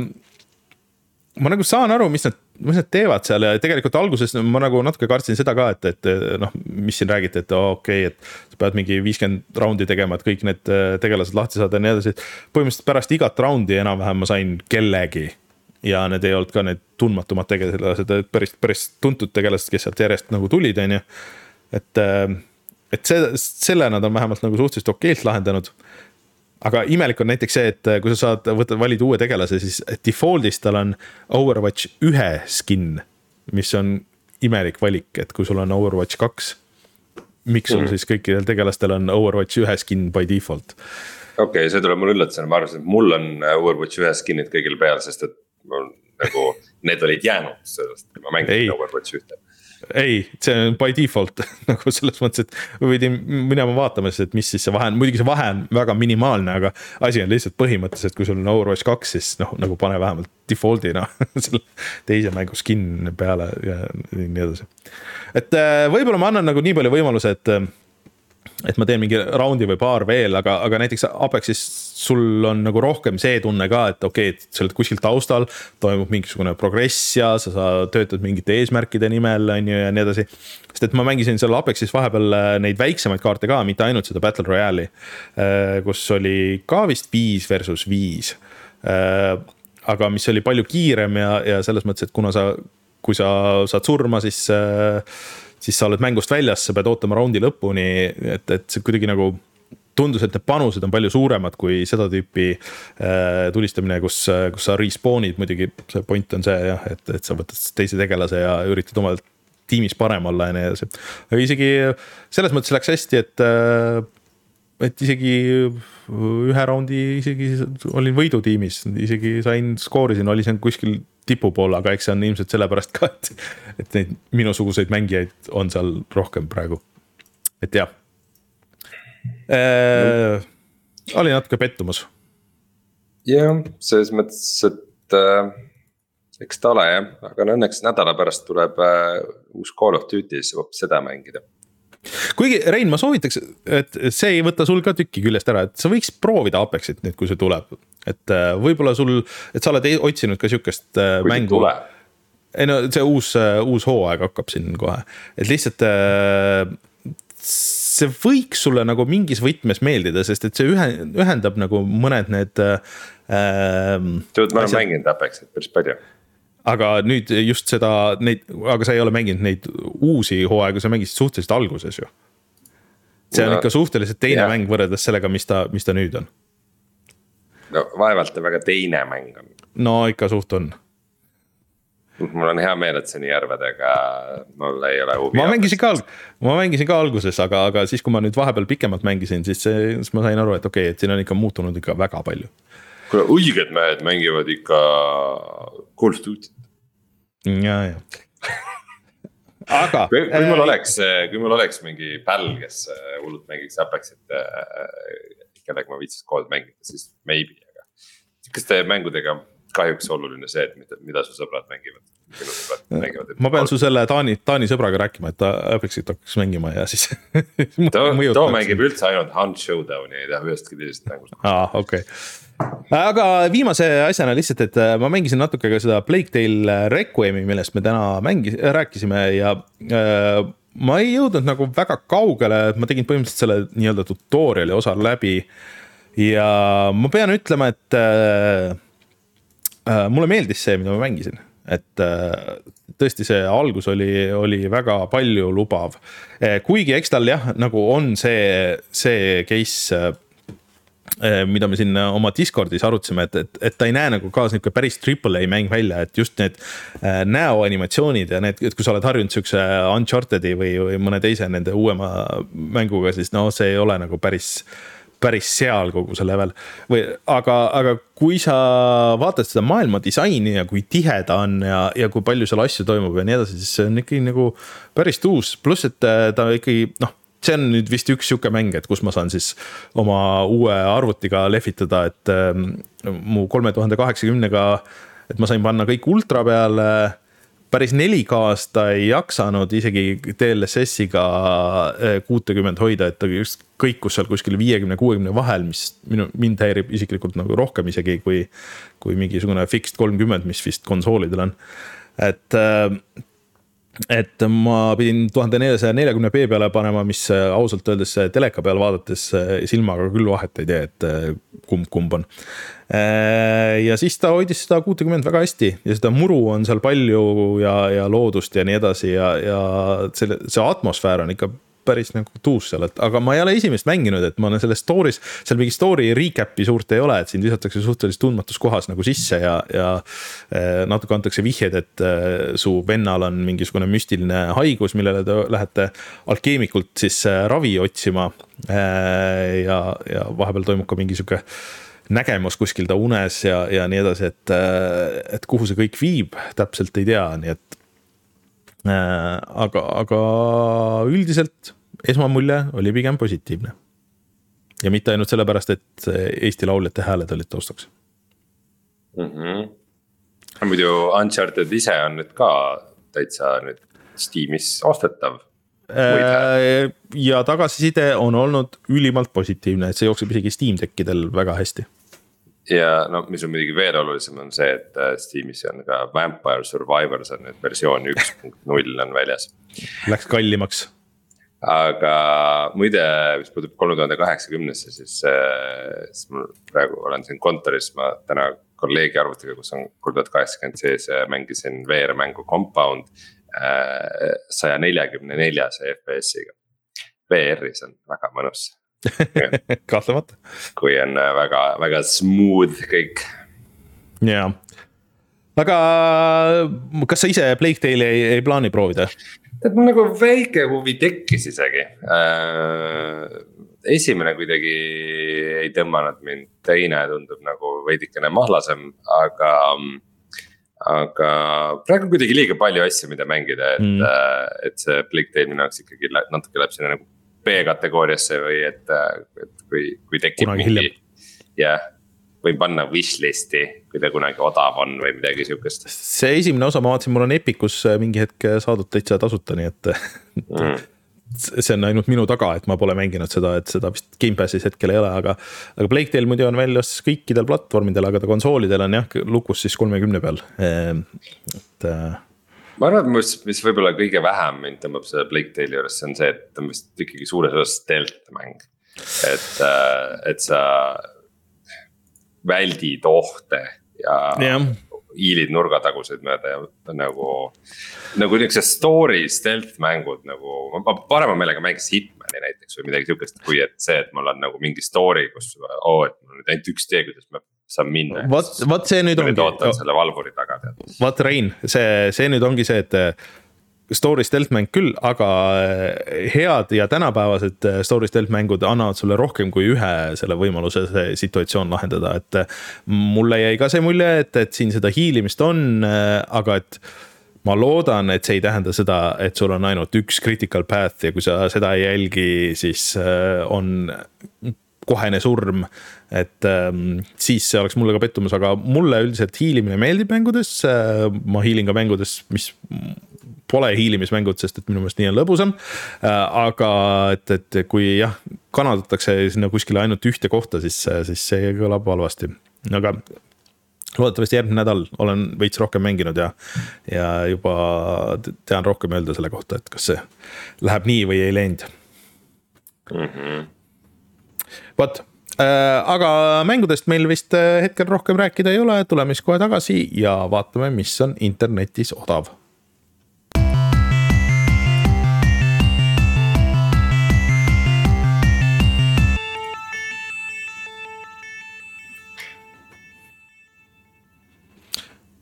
ma nagu saan aru, mis nad, mis nad teevad seal ja tegelikult alguses ma nagu natuke kartsin seda ka, et, et noh, mis siin räägiti, et okei, okay, et sa pead mingi viiskümmend raundi tegema, et kõik need tegelased lahti saada ja nii edasi. Põhimõtteliselt pärast igat raundi enam-vähem ma sain kellegi ja need ei olnud ka need tundmatumad tegelased, päris, päris tuntud tegelased, kes sealt järjest nagu tulid, on ju. Et, et see, selle nad on vähemalt nagu suhteliselt okeilt lahendanud. Aga imelik on näiteks see, et kui sa saad võtta, valida uue tegelase, siis defaultist tal on Overwatch ühe skin, mis on imelik valik, et kui sul on Overwatch kaks, miks sul mm. siis kõikidel tegelastel on Overwatch ühe skin by default? Okei, okay, see tuleb mul üllatusena, ma arvasin, et mul on Overwatch ühe skinid kõigil peal, sest et mul, nagu, need olid jäänud sellest, ma mängisin Overwatch ühte. Ei, see on by default nagu selles mõttes, et võidin minema vaatama, et mis siis see vahe on, muidugi see vahe on väga minimaalne, aga asi on lihtsalt põhimõttes, et kui sul on Overwatch kaks, siis noh, nagu pane vähemalt defaultina selle teise mängu skin peale ja nii edasi. Et võib-olla ma annan nagu nii palju võimaluse, et et ma teen mingi raundi või paar veel, aga, aga näiteks Apexis sul on nagu rohkem see tunne ka, et okei, okay, sa oled kuskil taustal, toimub mingisugune progress ja sa, sa töötad mingite eesmärkide nimel on ju, ja nii edasi. Sest et ma mängisin seal Apexis vahepeal neid väiksemaid kaarte ka, mitte ainult seda Battle Royale'i, kus oli ka vist viis versus viis. Aga mis oli palju kiirem ja, ja selles mõttes, et kuna sa, kui sa saad surma, siis siis sa oled mängust väljas, sa pead ootama raundi lõpuni, et, et see kuidagi nagu tundus, et need panused on palju suuremad kui seda tüüpi äh, tulistamine, kus, kus sa respawnid, muidugi see point on see, jah, et, et sa võtad teise tegelase ja üritad oma tiimis parem olla ja nii edasi. Aga isegi selles mõttes läks hästi, et, et isegi ühe raundi isegi olin võidutiimis, isegi sain, skoorisin, oli siin kuskil tipu pool, aga eks see on ilmselt sellepärast ka, et, et neid minusuguseid mängijaid on seal rohkem praegu. Et jah. Äh, oli natuke pettumus. Jah, selles mõttes, et äh, eks ta ole jah, aga õnneks nädala pärast tuleb äh, uus Call of Duty, siis saab seda mängida. Kuigi Rein, ma soovitaks, et see ei võta sul ka tükki küljest ära, et sa võiks proovida Apexit nüüd, kui see tuleb. Et võib-olla sul, et sa oled otsinud ka sükest kui mängu. Ei no see uus, uus hooaeg hakkab siin kohe. Et lihtsalt see võiks sulle nagu mingis võtmes meeldida, sest et see ühendab nagu mõned need äh, Tead, ma olen mänginud Apexit päris palju. Aga nüüd just seda, neid, aga sa ei ole mänginud neid uusi hooaegu, sa mängisid suhteliselt alguses ju. See on no, ikka suhteliselt teine jah. Mäng võrreldes sellega, mis ta, mis ta nüüd on. No vaevalt väga teine mäng on. No ikka suht on. Mul on hea meel, et see nii arvad, aga mul ei ole huvi. Ma mängisin ka, ma mängisin ka alguses, aga, aga siis kui ma nüüd vahepeal pikemalt mängisin, siis, see, siis ma sain aru, et okei, okay, et siin on ikka muutunud ikka väga palju. Kui õiged mehed mängivad ikka Call of Duty. Ja, ja. Aga kui, kui, mul oleks, kui mul oleks mingi päll, kes hullult mängiks Apexit, kellega ma viitsis kood mängida, siis maybe. Aga sihukeste mängudega kahjuks oluline see, et mida, mida su sõbrad mängivad. mängivad ma pean su selle Taani, Taani sõbraga rääkima, et ta Apexit hakkaks mängima ja siis too, too mängib üldse ainult Hunt Showdowni, ei taha ühestki teisest mängust. Aa, okei okay. Aga viimase asjana lihtsalt, et ma mängisin natuke ka seda Plague Tale Requiemi, millest me täna mängis, rääkisime ja äh, ma ei jõudnud nagu väga kaugele, ma tegin põhimõtteliselt selle nii-öelda tutoriali osa läbi ja ma pean ütlema, et äh, äh, mulle meeldis see, mida ma mängisin, et äh, tõesti see algus oli, oli väga palju lubav, kuigi eks tal jah, nagu on see, see case mida me siin oma Discordis arutasime, et, et, et ta ei näe nagu kaas niisugune päris triple A mäng välja, et just need näoanimatsioonid ja need, et kui sa oled harjunud siukse Uncharted'i või, või mõne teise nende uuema mänguga, siis no see ei ole nagu päris päris seal kogu see level või, aga, aga kui sa vaatad seda maailma disaini ja kui tihe ta on ja, ja kui palju seal asju toimub ja nii edasi, siis see on ikkagi nagu päris tuus, pluss et ta ikkagi, noh, see on nüüd vist üks siuke mäng, et kus ma saan siis oma uue arvutiga lehvitada, et ähm, mu kolme tuhande kaheksakümnega, et ma sain panna kõik ultra peale, päris neli K-st ta ei jaksanud isegi D L S S-iga kuutekümmend hoida, et ta just kõikus seal kuskil viiekümne kuuekümne vahel, mis minu, mind häirib isiklikult nagu rohkem isegi kui, kui mingisugune fixed kolmkümmend, mis vist konsoolidel on. Et äh, et ma pidin tuhande neljsasaja neljakümne p peale panema, mis ausalt öeldes teleka peal vaadates silmaga küll vahet ei tee, et kumb kumb on. Ja siis ta hoidis seda kuutekümmend väga hästi ja seda muru on seal palju ja, ja loodust ja nii edasi ja, ja see, see atmosfäär on ikka päris nagu tuus seal, et aga ma ei ole esimest mänginud, et ma olen selles story's, seal mingi story recap'i suurt ei ole, et siin lisatakse suhteliselt tundmatus kohas nagu sisse ja, ja natuke antakse vihjed, et su vennal on mingisugune müstiline haigus, millele te lähete alkeemikult siis ravi otsima ja, ja vahepeal toimub ka mingisugune nägemus kuskil ta unes ja, ja nii edasi, et, et kuhu see kõik viib, täpselt ei tea, nii et aga, aga üldiselt esmamulje oli pigem positiivne. Ja mitte ainult sellepärast, et Eesti lauljate hääled olid taustaks. Mm-hmm. Muidu Uncharted ise on nüüd ka täitsa nüüd Steamis ostetav. Ja tagasiside on olnud ülimalt positiivne, et see jookseb isegi Steam Deckidel väga hästi. Ja no, mis on midagi veel olulisem on see, et Steamis on ka Vampire Survivors on nüüd versioon üks punkt null on väljas. Läks kallimaks. Aga muide, mis puudub kolme tuhande kaheksakümnesse, siis, siis mul praegu olen siin kontoris, ma täna kolleegi arvutiga, kus on kolm tuhat kaheksakümmend sees mängisin V R-mängu Compound saja neljakümne neljase F P S-iga. V R-is on väga mõnus. Kahtlemata. Kui on väga, väga smooth kõik. Jaa. Aga kas sa ise Plague Tale'i ei, ei plaani proovida? Et mul nagu väike huvi tekkis isegi. Äh, esimene kuidagi ei tõmmanud mind, teine tundub nagu veidikene mahlasem, aga, aga praegu kuidagi liiga palju asju, mida mängida, et, mm. et see Plague Tale minu jaoks ikkagi natuke läheb sinna nagu B-kategooriasse või et, et kui, kui tekib kunagi mingi ja võin panna wishlisti, kui ta kunagi odav on või midagi siukest. See esimene osa ma vaatasin, mul on Epicus mingi hetk saadud täitsa tasuta, nii et mm. see on ainult minu taga, et ma pole mänginud seda, et seda vist Gamepassis hetkel ei ole, aga, aga Plague Tale muidu on väljas kõikidel platvormidel, aga ta konsoolidel on jah, lukus siis kolmekümne peal. Et ma arvan, mis, mis võib-olla kõige vähem mind tõmbab selle Plague Tale'i juures, see on see, et ta on vist ikkagi suures osas stealth mäng. Et, et sa väldid ohte ja yeah. hiilid nurgatagused mööda ja nagu, nagu niisuguse story stealth mängud nagu, ma parema meelega mängis Hitmani näiteks või midagi siukest, kui et see, et mul on nagu mingi story, kus oo, et mul on ainult üks tee, kuidas ma saan minna. Vat, vat see nüüd ongi. Ootan selle valvuri taga. Vat Rein, see, see nüüd ongi see, et story stealth mäng küll, aga head ja tänapäevased story stealth mängud annavad sulle rohkem kui ühe selle võimaluse see situatsioon lahendada, et mulle jäi ka see mulje, et, et siin seda hiilimist on, aga et ma loodan, et see ei tähenda seda, et sul on ainult üks critical path ja kui sa seda ei jälgi, siis on kohene surm, et ähm, siis see oleks mulle ka pettumus, aga mulle üldiselt hiilimine meeldib mängudes, ma hiilin ka mängudes, mis pole hiilimismängud, sest et minu meelest nii on lõbusam, aga et, et kui jah, kanadatakse sinna kuskile ainult ühte kohta, siis, siis see kõlab halvasti, aga loodetavasti järgmine nädal olen veits rohkem mänginud ja, ja juba tean rohkem öelda selle kohta, et kas see läheb nii või ei läinud. Mhm. Võt, äh, aga mängudest meil vist hetkel rohkem rääkida ei ole, tuleme siis kohe tagasi ja vaatame, mis on internetis odav.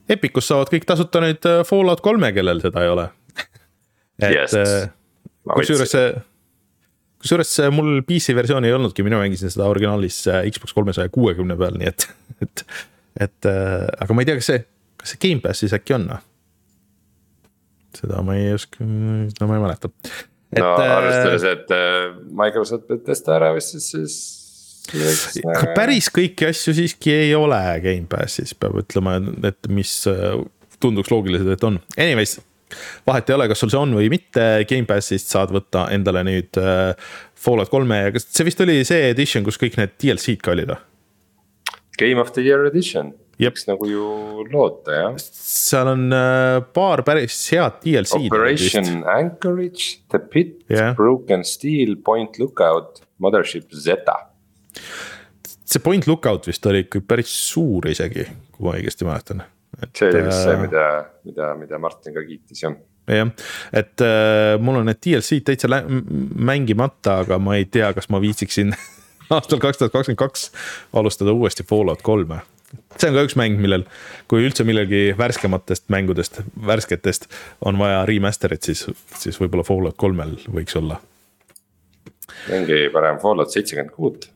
Epicus saavad kõik tasuta nüüd Fallout kolme, kellel seda ei ole. et yes. kusjuures see kusjuures mul P C versioon ei olnudki, mina mängisin seda originaalis Xbox kolmesaja kuuekümne peal, nii et et, et aga ma ei tea, kas see kas see Game Pass siis äkki on? Seda ma ei oska, no ma ei mäleta. Et, no arvestades, et Microsoft Bethesda ära vist siis, siis aga päris kõiki asju siiski ei ole Game Passis, peab ütlema, et mis tunduks loogilised, et on. Anyways, vahet ei ole, kas sul see on või mitte, Game Passist saad võtta endale nüüd Fallout kolme ja kas see vist oli see edition, kus kõik need D L C-d ka olid? Game of the Year edition. Eks nagu ju loota, jah. Seal on paar päris head D L C-d. Operation Anchorage, The Pit, yeah. Broken Steel, Point Lookout, Mothership Zeta. See Point Lookout vist oli ikka päris suur isegi, kui ma õigesti mäletan. Et, see oli vist see, mida, mida, mida Martin ka kiitis, jah. jah, et äh, mul on need D L C täitsa lä- mängimata, aga ma ei tea, kas ma viitsiksin aastal kaks tuhat kakskümmend kaks alustada uuesti Fallout kolme. See on ka üks mäng, millel, kui üldse millegi värskematest mängudest, värsketest on vaja remasterit, siis, siis võib-olla Fallout kolmel võiks olla. Mängi parem Fallout seitsekümmend kuus.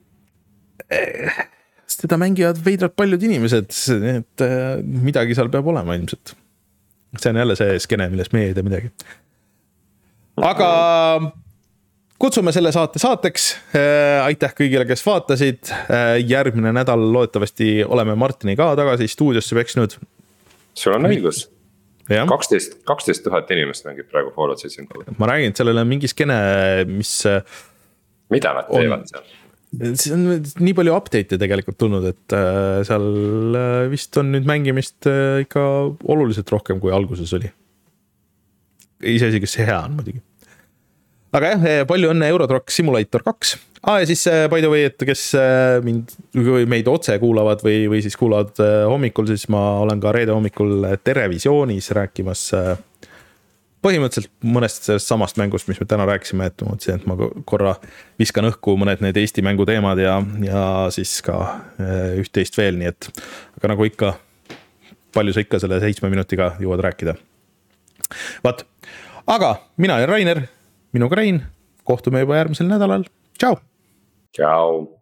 Seda mängivad veidrad paljud inimesed, et midagi seal peab olema ilmselt. See on jälle see skene, millest me ei tea midagi. Aga kutsume selle saate saateks. Aitäh kõigile, kes vaatasid. Järgmine nädal loodetavasti oleme Martini ka tagasi stuudiosse peksnud. Sul on õigus. kaksteist, kaksteist tuhat inimest mängib praegu Fallout seitsekümmend kuus. Ma räägin, et sellele on mingi skene, mis mida nad teevad seal? See on nii palju update'e tegelikult tulnud, et seal vist on nüüd mängimist ikka oluliselt rohkem kui alguses oli. Iseasi, kes see hea on muidugi. Aga jah, palju õnne Euro Truck Simulator kaks. Ah, ja siis by the way, et kes mind, meid otse kuulavad või, või siis kuulavad hommikul, siis ma olen ka reede hommikul Terevisioonis rääkimas põhimõtteliselt mõnest sellest samast mängust, mis me täna rääkisime, et ma mõtlesin, et ma korra viskan õhku mõned need Eesti mänguteemad ja, ja siis ka üht-teist veel, nii et aga nagu ikka, palju sa ikka selle seitsme minutiga jõuad rääkida. Vaat, aga mina olen Rainer, minuga Rein, kohtume juba järgmisel nädalal. Ciao! Ciao!